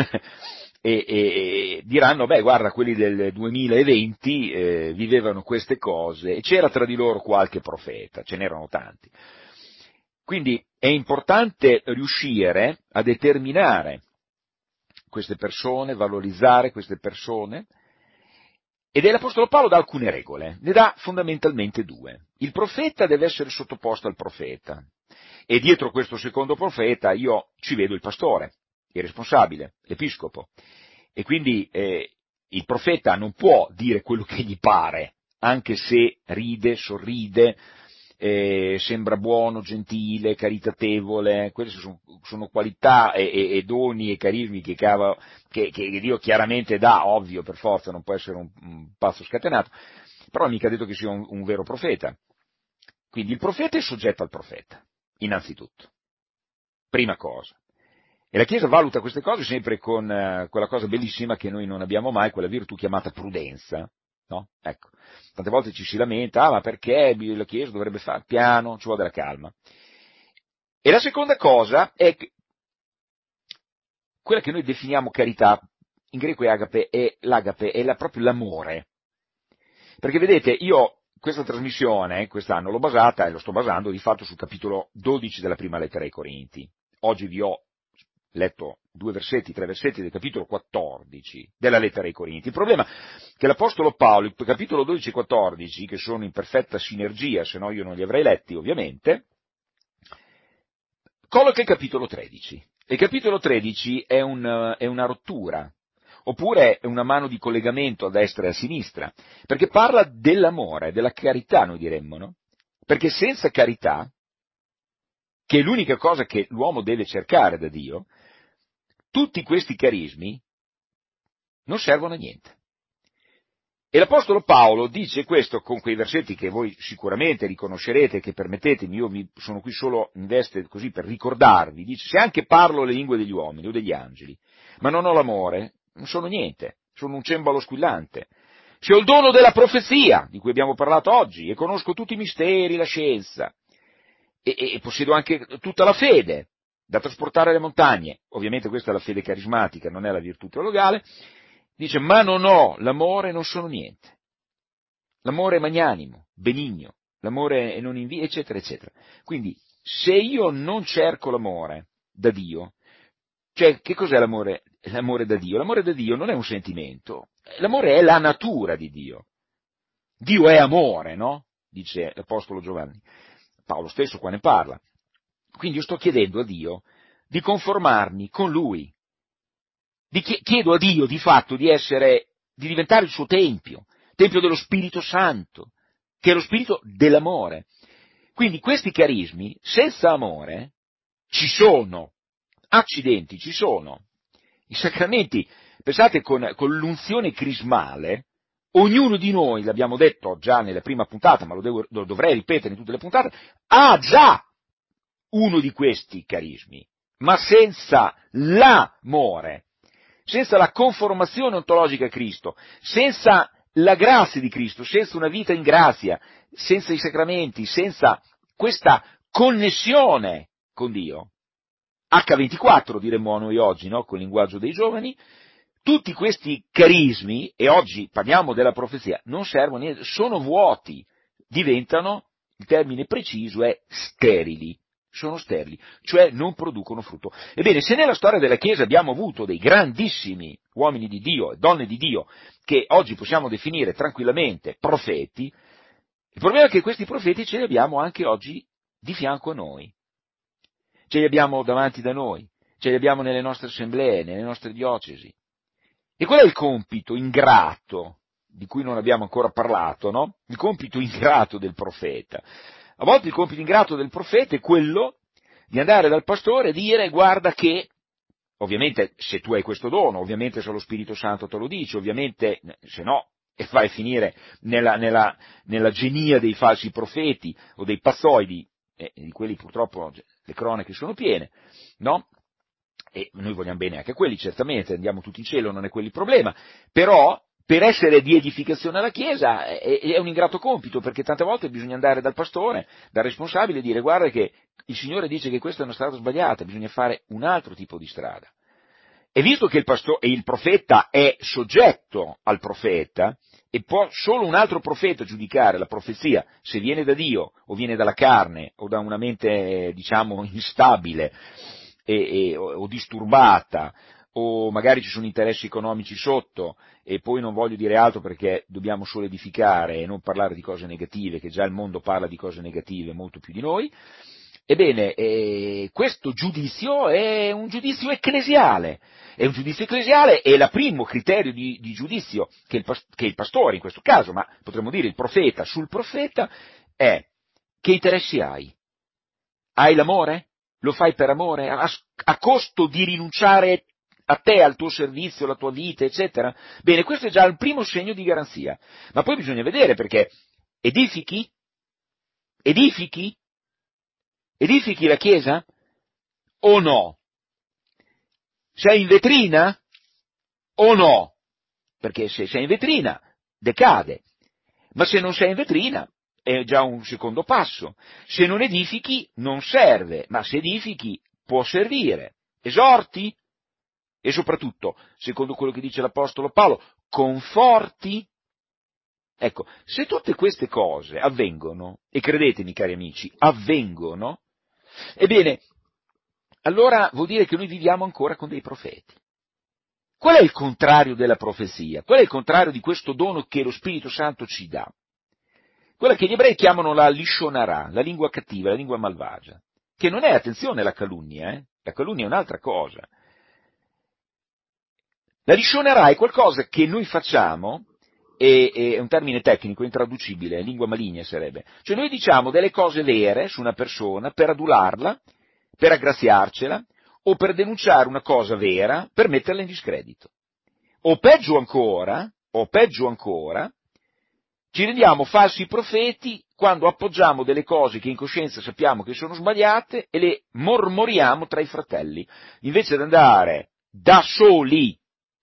e diranno, guarda, quelli del 2020 vivevano queste cose e c'era tra di loro qualche profeta, ce n'erano tanti. Quindi è importante riuscire a determinare queste persone, valorizzare queste persone, ed l'Apostolo Paolo dà alcune regole, ne dà fondamentalmente due. Il profeta deve essere sottoposto al profeta, e dietro questo secondo profeta io ci vedo il pastore, il responsabile, l'episcopo, e quindi il profeta non può dire quello che gli pare, anche se ride, sorride, sembra buono, gentile, caritatevole. Queste sono qualità e doni e carismi che Dio chiaramente dà, ovvio, per forza, non può essere un pazzo scatenato, però mica detto che sia un vero profeta. Quindi il profeta è soggetto al profeta, innanzitutto, prima cosa. E la Chiesa valuta queste cose sempre con quella cosa bellissima che noi non abbiamo mai, quella virtù chiamata prudenza, no? Ecco, tante volte ci si lamenta, ma perché la Chiesa dovrebbe fare piano, ci vuole della calma. E la seconda cosa è quella che noi definiamo carità, in greco è agape, e l'agape è proprio l'amore. Perché vedete, io questa trasmissione quest'anno l'ho basata, e lo sto basando di fatto sul capitolo 12 della prima lettera ai Corinti. Oggi vi ho letto 3 versetti del capitolo 14 della lettera ai Corinti. Il problema è che l'Apostolo Paolo, il capitolo 12 e 14, che sono in perfetta sinergia, se no io non li avrei letti ovviamente, colloca il capitolo 13. E il capitolo 13 è una rottura, oppure è una mano di collegamento a destra e a sinistra, perché parla dell'amore, della carità, noi diremmo, no? Perché senza carità, che è l'unica cosa che l'uomo deve cercare da Dio, tutti questi carismi non servono a niente. E l'Apostolo Paolo dice questo con quei versetti che voi sicuramente riconoscerete, che permettetemi, sono qui solo in veste così per ricordarvi, dice: se anche parlo le lingue degli uomini o degli angeli, ma non ho l'amore, non sono niente, sono un cembalo squillante. Se ho il dono della profezia, di cui abbiamo parlato oggi, e conosco tutti i misteri, la scienza, e possiedo anche tutta la fede da trasportare le montagne, ovviamente questa è la fede carismatica, non è la virtù teologale, dice: ma non ho l'amore, non sono niente. L'amore è magnanimo, benigno, l'amore è non invidia, eccetera, eccetera. Quindi, se io non cerco l'amore da Dio, cioè, che cos'è l'amore? L'amore da Dio? L'amore da Dio non è un sentimento, l'amore è la natura di Dio. Dio è amore, no? Dice l'Apostolo Giovanni. Paolo stesso qua ne parla. Quindi io sto chiedendo a Dio di conformarmi con Lui. Chiedo a Dio di fatto di diventare il suo tempio dello Spirito Santo, che è lo spirito dell'amore. Quindi questi carismi, senza amore, ci sono, accidenti, ci sono. I sacramenti, pensate con l'unzione crismale, ognuno di noi, l'abbiamo detto già nella prima puntata, ma lo dovrei ripetere in tutte le puntate, ha già uno di questi carismi, ma senza l'amore, senza la conformazione ontologica a Cristo, senza la grazia di Cristo, senza una vita in grazia, senza i sacramenti, senza questa connessione con Dio, H24 diremmo noi oggi, no? Con il linguaggio dei giovani, tutti questi carismi, e oggi parliamo della profezia, non servono a niente, sono vuoti, diventano, il termine preciso è sterili. Sono sterili, cioè non producono frutto. Ebbene, se nella storia della Chiesa abbiamo avuto dei grandissimi uomini di Dio e donne di Dio, che oggi possiamo definire tranquillamente profeti, il problema è che questi profeti ce li abbiamo anche oggi di fianco a noi. Ce li abbiamo davanti da noi, ce li abbiamo nelle nostre assemblee, nelle nostre diocesi. E qual è il compito ingrato, di cui non abbiamo ancora parlato, no? Il compito ingrato del profeta. A volte il compito ingrato del profeta è quello di andare dal pastore e dire: guarda che, ovviamente se tu hai questo dono, ovviamente se lo Spirito Santo te lo dice, ovviamente se no, e fai finire nella genia dei falsi profeti o dei pazzoidi, e di quelli purtroppo le cronache sono piene, no? E noi vogliamo bene anche quelli, certamente, andiamo tutti in cielo, non è quello il problema, però per essere di edificazione alla Chiesa è un ingrato compito, perché tante volte bisogna andare dal pastore, dal responsabile e dire: guarda che il Signore dice che questa è una strada sbagliata, bisogna fare un altro tipo di strada. E visto che il profeta è soggetto al profeta, e può solo un altro profeta giudicare la profezia se viene da Dio o viene dalla carne o da una mente, diciamo, instabile o disturbata, o magari ci sono interessi economici sotto, e poi non voglio dire altro perché dobbiamo solo edificare e non parlare di cose negative, che già il mondo parla di cose negative molto più di noi. Ebbene, questo giudizio è un giudizio ecclesiale, e il primo criterio di giudizio che il pastore, in questo caso, ma potremmo dire il profeta sul profeta, è: che interessi hai? Hai l'amore? Lo fai per amore? A costo di rinunciare a te, al tuo servizio, alla tua vita, eccetera? Bene, questo è già il primo segno di garanzia. Ma poi bisogna vedere, perché edifichi? Edifichi? Edifichi la Chiesa? O no? Sei in vetrina? O no? Perché se sei in vetrina decade, ma se non sei in vetrina è già un secondo passo. Se non edifichi non serve, ma se edifichi può servire. Esorti e soprattutto, secondo quello che dice l'Apostolo Paolo, conforti. Ecco, se tutte queste cose avvengono, e credetemi cari amici, avvengono, ebbene, allora vuol dire che noi viviamo ancora con dei profeti. Qual è il contrario della profezia? Qual è il contrario di questo dono che lo Spirito Santo ci dà? Quella che gli ebrei chiamano la lishonara, la lingua cattiva, la lingua malvagia, che non è, attenzione, la calunnia è un'altra cosa. La liscionerà è qualcosa che noi facciamo, è un termine tecnico, intraducibile, lingua maligna sarebbe. Cioè noi diciamo delle cose vere su una persona per adularla, per aggraziarcela, o per denunciare una cosa vera, per metterla in discredito. O peggio ancora, ci rendiamo falsi profeti quando appoggiamo delle cose che in coscienza sappiamo che sono sbagliate e le mormoriamo tra i fratelli, invece di andare da soli,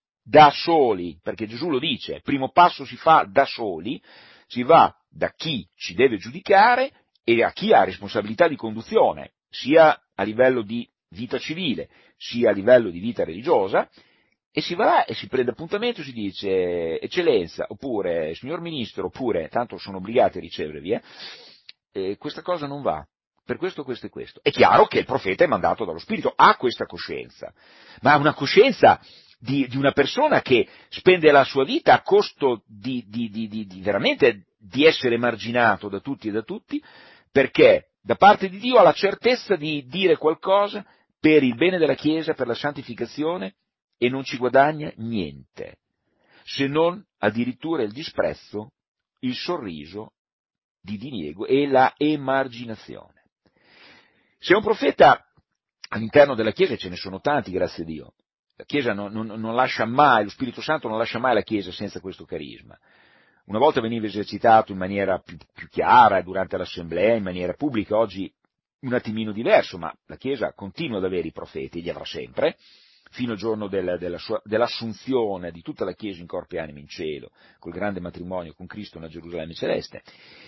perché Gesù lo dice, il primo passo si fa da soli, si va da chi ci deve giudicare e a chi ha responsabilità di conduzione, sia a livello di vita civile, sia a livello di vita religiosa, e si va là e si prende appuntamento e si dice eccellenza, oppure signor ministro, oppure tanto sono obbligati a ricevervi, questa cosa non va, per questo, questo e questo. È chiaro che il profeta è mandato dallo Spirito, ha questa coscienza, ma ha una coscienza di una persona che spende la sua vita a costo di veramente di essere emarginato da tutti e da tutti, perché da parte di Dio ha la certezza di dire qualcosa per il bene della Chiesa, per la santificazione, e non ci guadagna niente, se non addirittura il disprezzo, il sorriso di diniego e la emarginazione. Se un profeta all'interno della Chiesa, e ce ne sono tanti, grazie a Dio, la Chiesa non lascia mai, lo Spirito Santo non lascia mai la Chiesa senza questo carisma. Una volta veniva esercitato in maniera più chiara durante l'assemblea, in maniera pubblica, oggi un attimino diverso, ma la Chiesa continua ad avere i profeti, li avrà sempre, fino al giorno dell'assunzione di tutta la Chiesa in corpo e anima in cielo, col grande matrimonio con Cristo nella Gerusalemme celeste.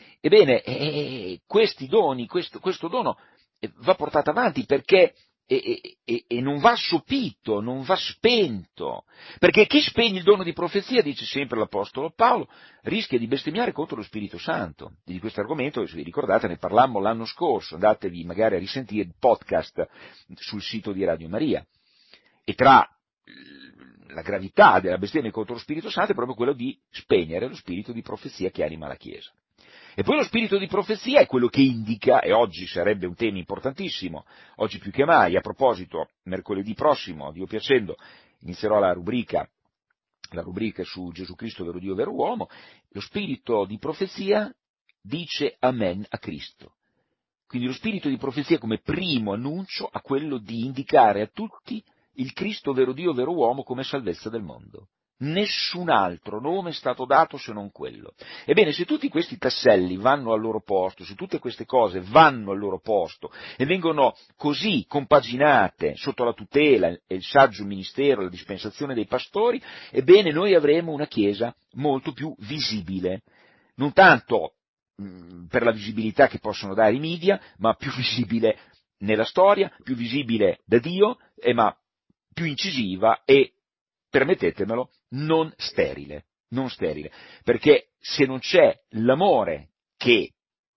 Ebbene, questi doni, questo dono va portato avanti perché e non va sopito, non va spento, perché chi spegne il dono di profezia, dice sempre l'Apostolo Paolo, rischia di bestemmiare contro lo Spirito Santo. Di questo argomento, se vi ricordate, ne parlammo l'anno scorso, andatevi magari a risentire il podcast sul sito di Radio Maria. E tra la gravità della bestemmia contro lo Spirito Santo è proprio quello di spegnere lo spirito di profezia che anima la Chiesa. E poi lo spirito di profezia è quello che indica, e oggi sarebbe un tema importantissimo, oggi più che mai, a proposito, mercoledì prossimo, Dio piacendo, inizierò la rubrica su Gesù Cristo, vero Dio, vero uomo, lo spirito di profezia dice amen a Cristo. Quindi lo spirito di profezia come primo annuncio a quello di indicare a tutti il Cristo, vero Dio, vero uomo, come salvezza del mondo. Nessun altro nome è stato dato se non quello. Ebbene, se tutti questi tasselli vanno al loro posto, se tutte queste cose vanno al loro posto e vengono così compaginate sotto la tutela e il saggio ministero, la dispensazione dei pastori, ebbene noi avremo una Chiesa molto più visibile. Non tanto per la visibilità che possono dare i media, ma più visibile nella storia, più visibile da Dio, ma più incisiva e, permettetemelo, non sterile, perché se non c'è l'amore che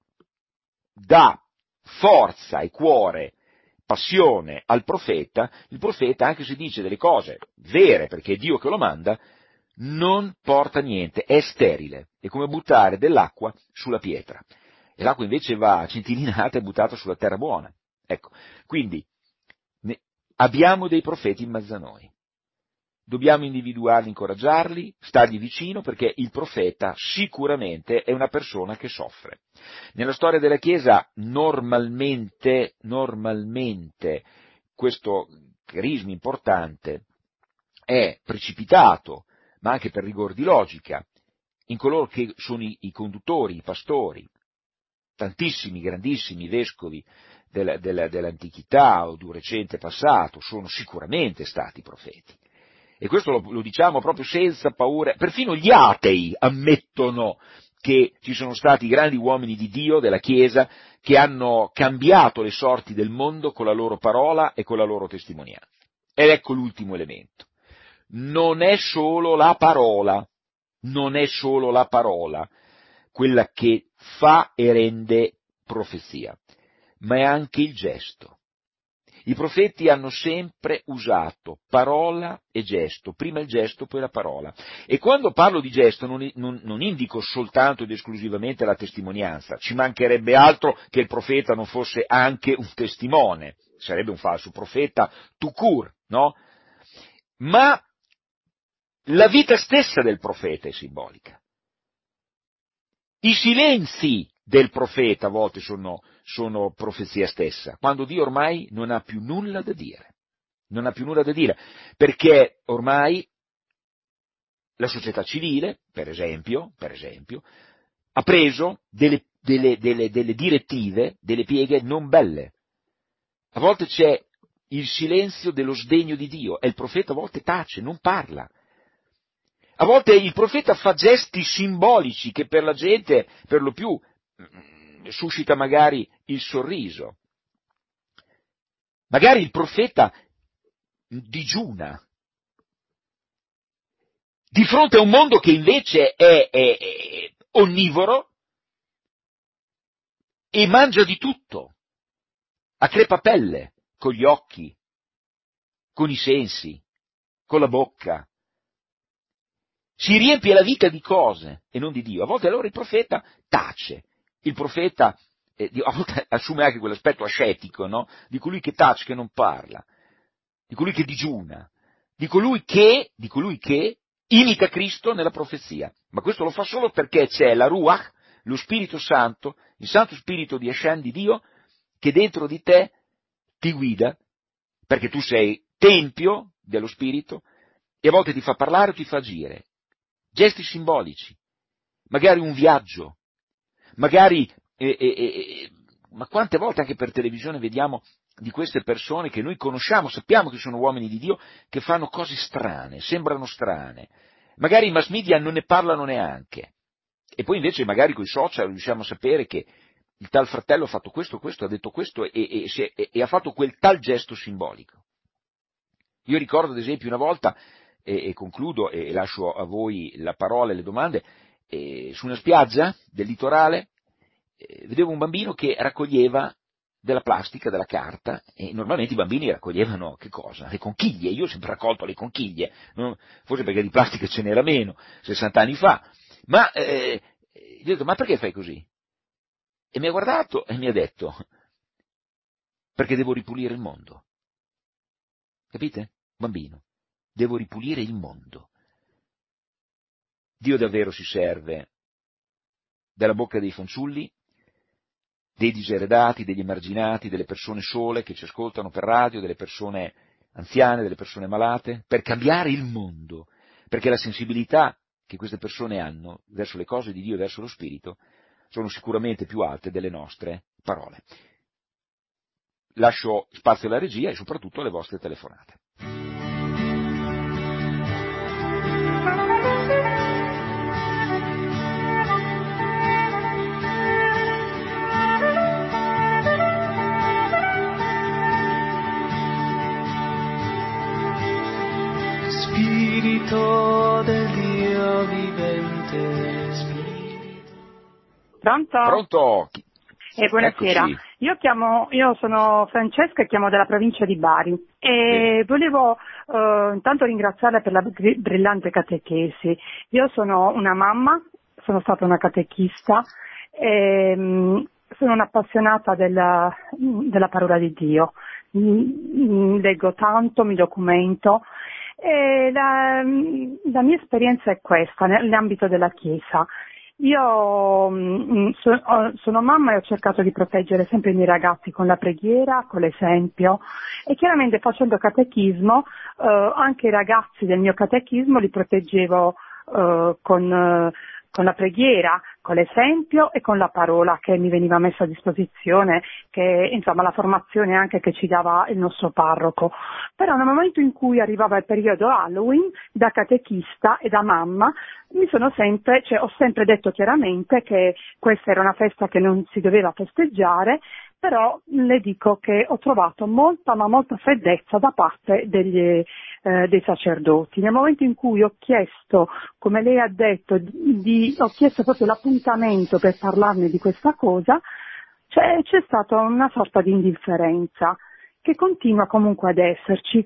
dà forza e cuore, passione al profeta, il profeta, anche se dice delle cose vere, perché è Dio che lo manda, non porta niente, è sterile, è come buttare dell'acqua sulla pietra, e l'acqua invece va centellinata e buttata sulla terra buona. Ecco, quindi abbiamo dei profeti in mezzo a noi. Dobbiamo individuarli, incoraggiarli, stargli vicino, perché il profeta sicuramente è una persona che soffre. Nella storia della Chiesa normalmente questo carisma importante è precipitato, ma anche per rigor di logica, in coloro che sono i conduttori, i pastori. Tantissimi grandissimi vescovi dell'antichità o di un recente passato sono sicuramente stati profeti. E questo lo diciamo proprio senza paura, perfino gli atei ammettono che ci sono stati grandi uomini di Dio, della Chiesa, che hanno cambiato le sorti del mondo con la loro parola e con la loro testimonianza. Ed ecco l'ultimo elemento. Non è solo la parola quella che fa e rende profezia, ma è anche il gesto. I profeti hanno sempre usato parola e gesto, prima il gesto, poi la parola. E quando parlo di gesto non indico soltanto ed esclusivamente la testimonianza, ci mancherebbe altro che il profeta non fosse anche un testimone, sarebbe un falso profeta tout court, no? Ma La vita stessa del profeta è simbolica. I silenzi del profeta a volte sono profezia stessa, quando Dio ormai non ha più nulla da dire. Non ha più nulla da dire, perché ormai la società civile, per esempio, ha preso delle direttive, delle pieghe non belle. A volte c'è il silenzio dello sdegno di Dio e il profeta a volte tace, non parla. A volte il profeta fa gesti simbolici che per la gente, per lo più, suscita magari il sorriso. Magari il profeta digiuna di fronte a un mondo che invece è onnivoro e mangia di tutto, a crepapelle, con gli occhi, con i sensi, con la bocca. Si riempie la vita di cose e non di Dio. A volte allora il profeta tace, il profeta a volte assume anche quell'aspetto ascetico, no? Di colui che tace, che non parla, di colui che digiuna, di colui che imita Cristo nella profezia. Ma questo lo fa solo perché c'è la Ruach, lo Spirito Santo, il Santo Spirito di Hashem, di Dio, che dentro di te ti guida, perché tu sei tempio dello Spirito, e a volte ti fa parlare o ti fa agire. Gesti simbolici, magari un viaggio, magari, ma quante volte anche per televisione vediamo di queste persone che noi conosciamo, sappiamo che sono uomini di Dio, che fanno cose strane, sembrano strane, magari i mass media non ne parlano neanche, e poi invece magari con i social riusciamo a sapere che il tal fratello ha fatto questo, ha detto questo e ha fatto quel tal gesto simbolico. Io ricordo ad esempio una volta, e concludo e lascio a voi la parola e le domande, su una spiaggia del litorale vedevo un bambino che raccoglieva della plastica, della carta, e normalmente i bambini raccoglievano che cosa? Le conchiglie. Io ho sempre raccolto le conchiglie, forse perché di plastica ce n'era meno, 60 anni fa, ma gli ho detto, ma perché fai così? E mi ha guardato e mi ha detto, perché devo ripulire il mondo. Capite? Bambino, devo ripulire il mondo. Dio davvero si serve della bocca dei fanciulli, dei diseredati, degli emarginati, delle persone sole che ci ascoltano per radio, delle persone anziane, delle persone malate, per cambiare il mondo, perché la sensibilità che queste persone hanno verso le cose di Dio e verso lo Spirito sono sicuramente più alte delle nostre parole. Lascio spazio alla regia e soprattutto alle vostre telefonate. Spirito del Dio vivente, Spirito. Pronto? Pronto? Buonasera. Eccoci. Io sono Francesca e chiamo dalla provincia di Bari e volevo intanto ringraziarla per la brillante catechesi. Io sono una mamma, sono stata una catechista e sono un'appassionata della parola di Dio. Leggo tanto, mi documento. E la mia esperienza è questa, nell'ambito della Chiesa. Io sono mamma e ho cercato di proteggere sempre i miei ragazzi con la preghiera, con l'esempio e chiaramente facendo catechismo, anche i ragazzi del mio catechismo li proteggevo con la preghiera, con l'esempio e con la parola che mi veniva messa a disposizione, che insomma la formazione anche che ci dava il nostro parroco. Però nel momento in cui arrivava il periodo Halloween, da catechista e da mamma, ho sempre detto chiaramente che questa era una festa che non si doveva festeggiare, però le dico che ho trovato molta freddezza da parte dei sacerdoti. Nel momento in cui ho chiesto, come lei ha detto, ho chiesto proprio l'appuntamento per parlarne di questa cosa, c'è stata una sorta di indifferenza che continua comunque ad esserci,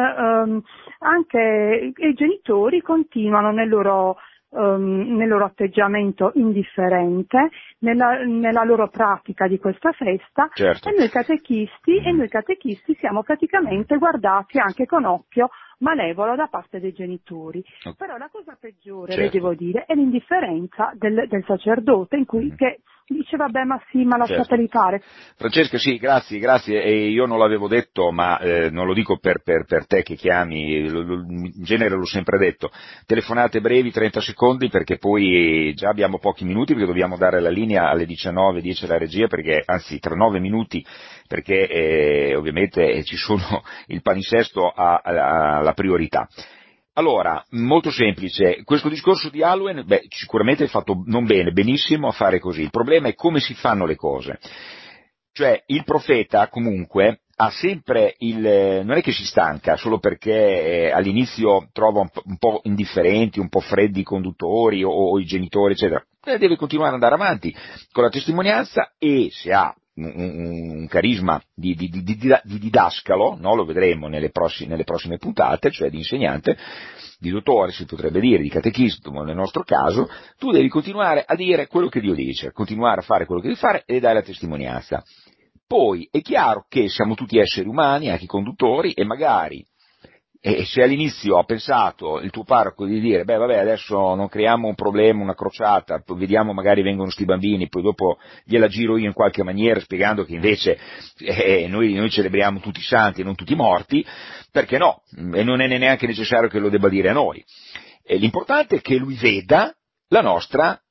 anche i genitori continuano nel loro atteggiamento indifferente, nella loro pratica di questa festa, certo. e noi catechisti siamo praticamente guardati anche con occhio malevolo da parte dei genitori. Ok. Però la cosa peggiore, Certo. le devo dire, è l'indifferenza del sacerdote in cui che dice vabbè ma sì, ma lasciateli fare. Francesca, sì, grazie, e io non l'avevo detto, ma non lo dico per te che chiami, in genere l'ho sempre detto, telefonate brevi, 30 secondi, perché poi già abbiamo pochi minuti, perché dobbiamo dare la linea alle 19:10 alla regia, perché, anzi, tra 9 minuti, perché ovviamente ci sono, il palinsesto ha la priorità. Allora, molto semplice, questo discorso di Halloween, sicuramente hai fatto non bene, benissimo a fare così, il problema è come si fanno le cose. Cioè, il profeta comunque ha sempre non è che si stanca solo perché all'inizio trova un po' indifferenti, un po' freddi i conduttori o i genitori, eccetera. Deve continuare ad andare avanti con la testimonianza, e se ha un carisma di didascalo, no? Lo vedremo nelle prossime puntate, cioè di insegnante, di dottore si potrebbe dire, di catechista nel nostro caso, tu devi continuare a dire quello che Dio dice, continuare a fare quello che devi fare e dare la testimonianza. Poi è chiaro che siamo tutti esseri umani, anche i conduttori, e magari se all'inizio ha pensato il tuo parroco di dire beh vabbè adesso non creiamo un problema, una crociata, poi vediamo magari vengono sti bambini, poi dopo gliela giro io in qualche maniera spiegando che invece noi celebriamo tutti i santi e non tutti i morti, perché no? E non è neanche necessario che lo debba dire a noi. L'importante è che lui veda il nostro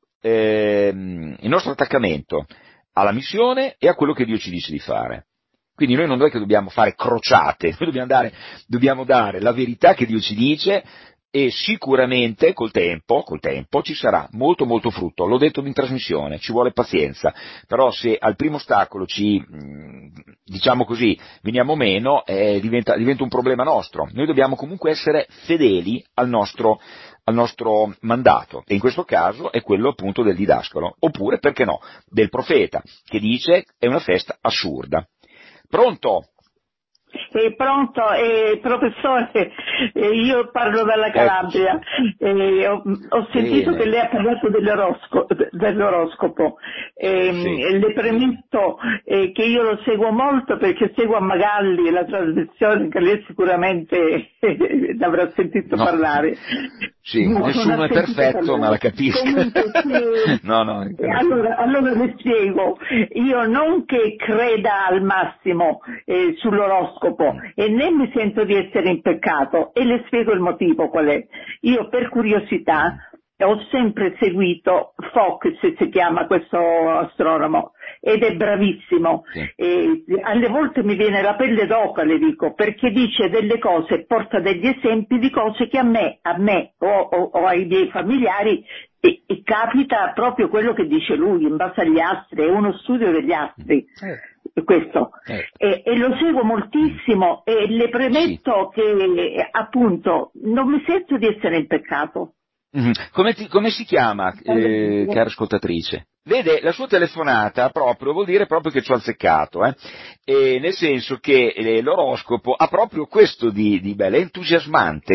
attaccamento alla missione e a quello che Dio ci dice di fare. Quindi noi non è che dobbiamo fare crociate, noi dobbiamo dare la verità che Dio ci dice, e sicuramente col tempo ci sarà molto molto frutto. L'ho detto in trasmissione, ci vuole pazienza, però se al primo ostacolo diciamo così, veniamo meno, diventa un problema nostro. Noi dobbiamo comunque essere fedeli al nostro mandato, e in questo caso è quello appunto del didascalo, oppure, perché no, del profeta, che dice è una festa assurda. Pronto? Pronto, professore, io parlo dalla Calabria, ho sentito Bene. che lei ha parlato dell'oroscopo, Sì. le premetto che io lo seguo molto perché seguo a Magalli la trasmissione che lei sicuramente l'avrà sentito parlare. Sì, nessuno è perfetto, ma la capisco. Comunque, No. allora le spiego, io non che creda al massimo sull'oroscopo e né mi sento di essere in peccato, e le spiego il motivo qual è. Io per curiosità ho sempre seguito Fox, si chiama questo astronomo, ed è bravissimo. Sì. Alle volte mi viene la pelle d'oca, le dico, perché dice delle cose, porta degli esempi di cose che a me o ai miei familiari e capita proprio quello che dice lui in base agli astri, è uno studio degli astri. Questo e lo seguo moltissimo, e le premetto che appunto non mi sento di essere in peccato. Come si chiama, cara ascoltatrice? Vede, la sua telefonata proprio vuol dire proprio che ci ho azzeccato, nel senso che l'oroscopo ha proprio questo di bello, è entusiasmante,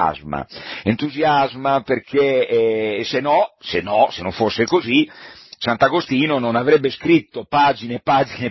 entusiasma perché se non fosse così, Sant'Agostino non avrebbe scritto pagine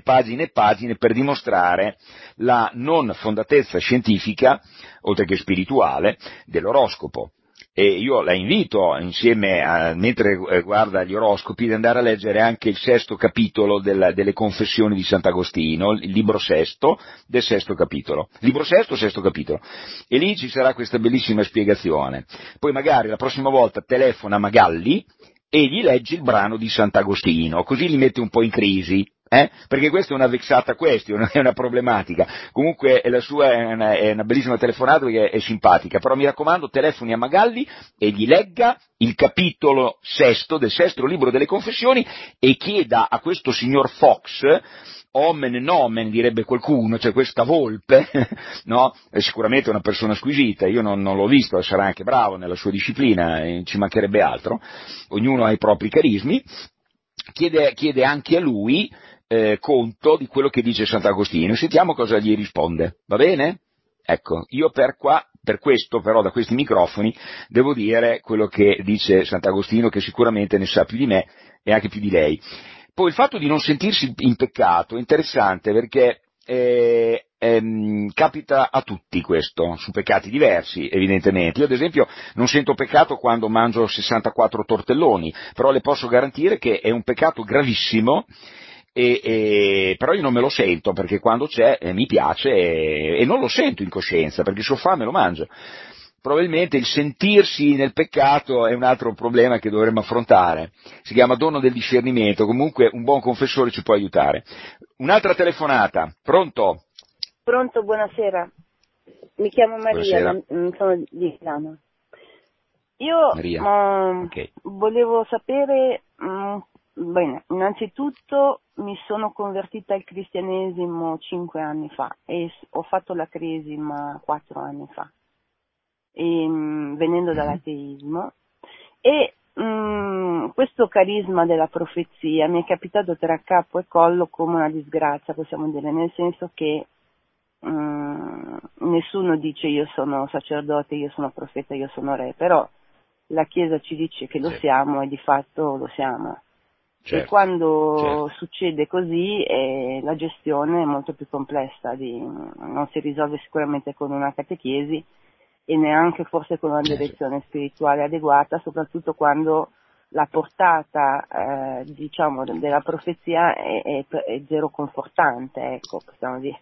per dimostrare la non fondatezza scientifica, oltre che spirituale, dell'oroscopo. E io la invito insieme mentre guarda gli oroscopi, ad andare a leggere anche il 6° capitolo delle Confessioni di Sant'Agostino, il libro 6° del 6° capitolo. Libro 6° 6° capitolo. E lì ci sarà questa bellissima spiegazione. Poi magari la prossima volta telefona Magalli e gli leggi il brano di Sant'Agostino, così li mette un po' in crisi. Perché questa è una vexata question, è una problematica. Comunque la sua è una bellissima telefonata perché è simpatica, però mi raccomando, telefoni a Magalli e gli legga il capitolo 6° del 6° libro delle Confessioni e chieda a questo signor Fox, omen nomen direbbe qualcuno, cioè questa volpe, no? È sicuramente una persona squisita, io non l'ho visto, sarà anche bravo nella sua disciplina, ci mancherebbe altro, ognuno ha i propri carismi, chiede anche a lui conto di quello che dice Sant'Agostino, sentiamo cosa gli risponde, va bene? Ecco, io per questo però da questi microfoni devo dire quello che dice Sant'Agostino, che sicuramente ne sa più di me e anche più di lei. Poi il fatto di non sentirsi in peccato è interessante perché capita a tutti questo, su peccati diversi evidentemente. Io ad esempio non sento peccato quando mangio 64 tortelloni, però le posso garantire che è un peccato gravissimo, però io non me lo sento, perché quando c'è mi piace e non lo sento in coscienza, perché se ho fame lo mangio. Probabilmente il sentirsi nel peccato è un altro problema che dovremmo affrontare, si chiama dono del discernimento, comunque un buon confessore ci può aiutare. Un'altra telefonata, pronto? Pronto, buonasera. Mi chiamo Maria, Buonasera. sono di Milano. Io Maria. Okay. volevo sapere, bene, innanzitutto mi sono convertita al cristianesimo 5 anni fa e ho fatto la cresima 4 anni fa, venendo dall'ateismo, e questo carisma della profezia mi è capitato tra capo e collo come una disgrazia, possiamo dire, nel senso che nessuno dice io sono sacerdote, io sono profeta, io sono re, però la Chiesa ci dice che lo siamo e di fatto lo siamo. E quando succede così la gestione è molto più complessa, non si risolve sicuramente con una catechesi e neanche forse con una direzione spirituale adeguata, soprattutto quando la portata diciamo della profezia è zero confortante, ecco, possiamo dire.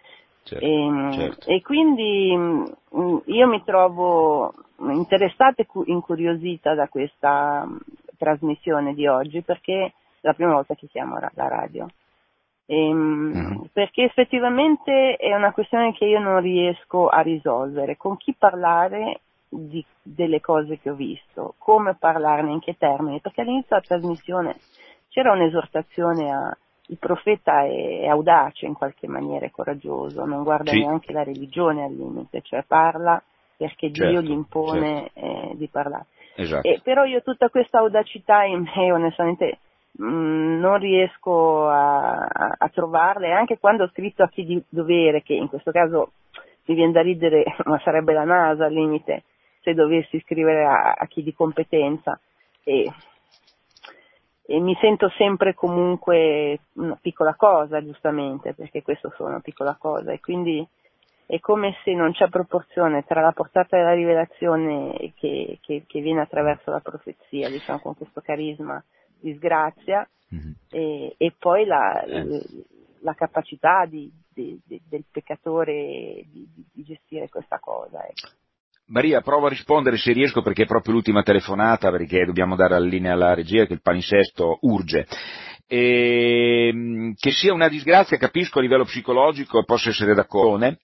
E quindi io mi trovo interessata e incuriosita da questa trasmissione di oggi, perché è la prima volta che chiamo la radio, perché effettivamente è una questione che io non riesco a risolvere, con chi parlare delle cose che ho visto, come parlarne, in che termini, perché all'inizio della trasmissione c'era un'esortazione il profeta è audace in qualche maniera, è coraggioso, non guarda neanche la religione al limite, cioè parla perché Dio gli impone di parlare. Però io tutta questa audacità in me onestamente non riesco a trovarla, e anche quando ho scritto a chi di dovere, che in questo caso mi viene da ridere, ma sarebbe la NASA al limite se dovessi scrivere a chi di competenza, e mi sento sempre comunque una piccola cosa, giustamente, perché questo sono una piccola cosa, e quindi è come se non c'è proporzione tra la portata della rivelazione che viene attraverso la profezia, diciamo, con questo carisma di sgrazia, e poi la capacità del peccatore di gestire questa cosa, ecco. Maria, provo a rispondere se riesco, perché è proprio l'ultima telefonata, perché dobbiamo dare la linea alla regia, che il palinsesto urge. Che sia una disgrazia, capisco, a livello psicologico, posso essere d'accordo,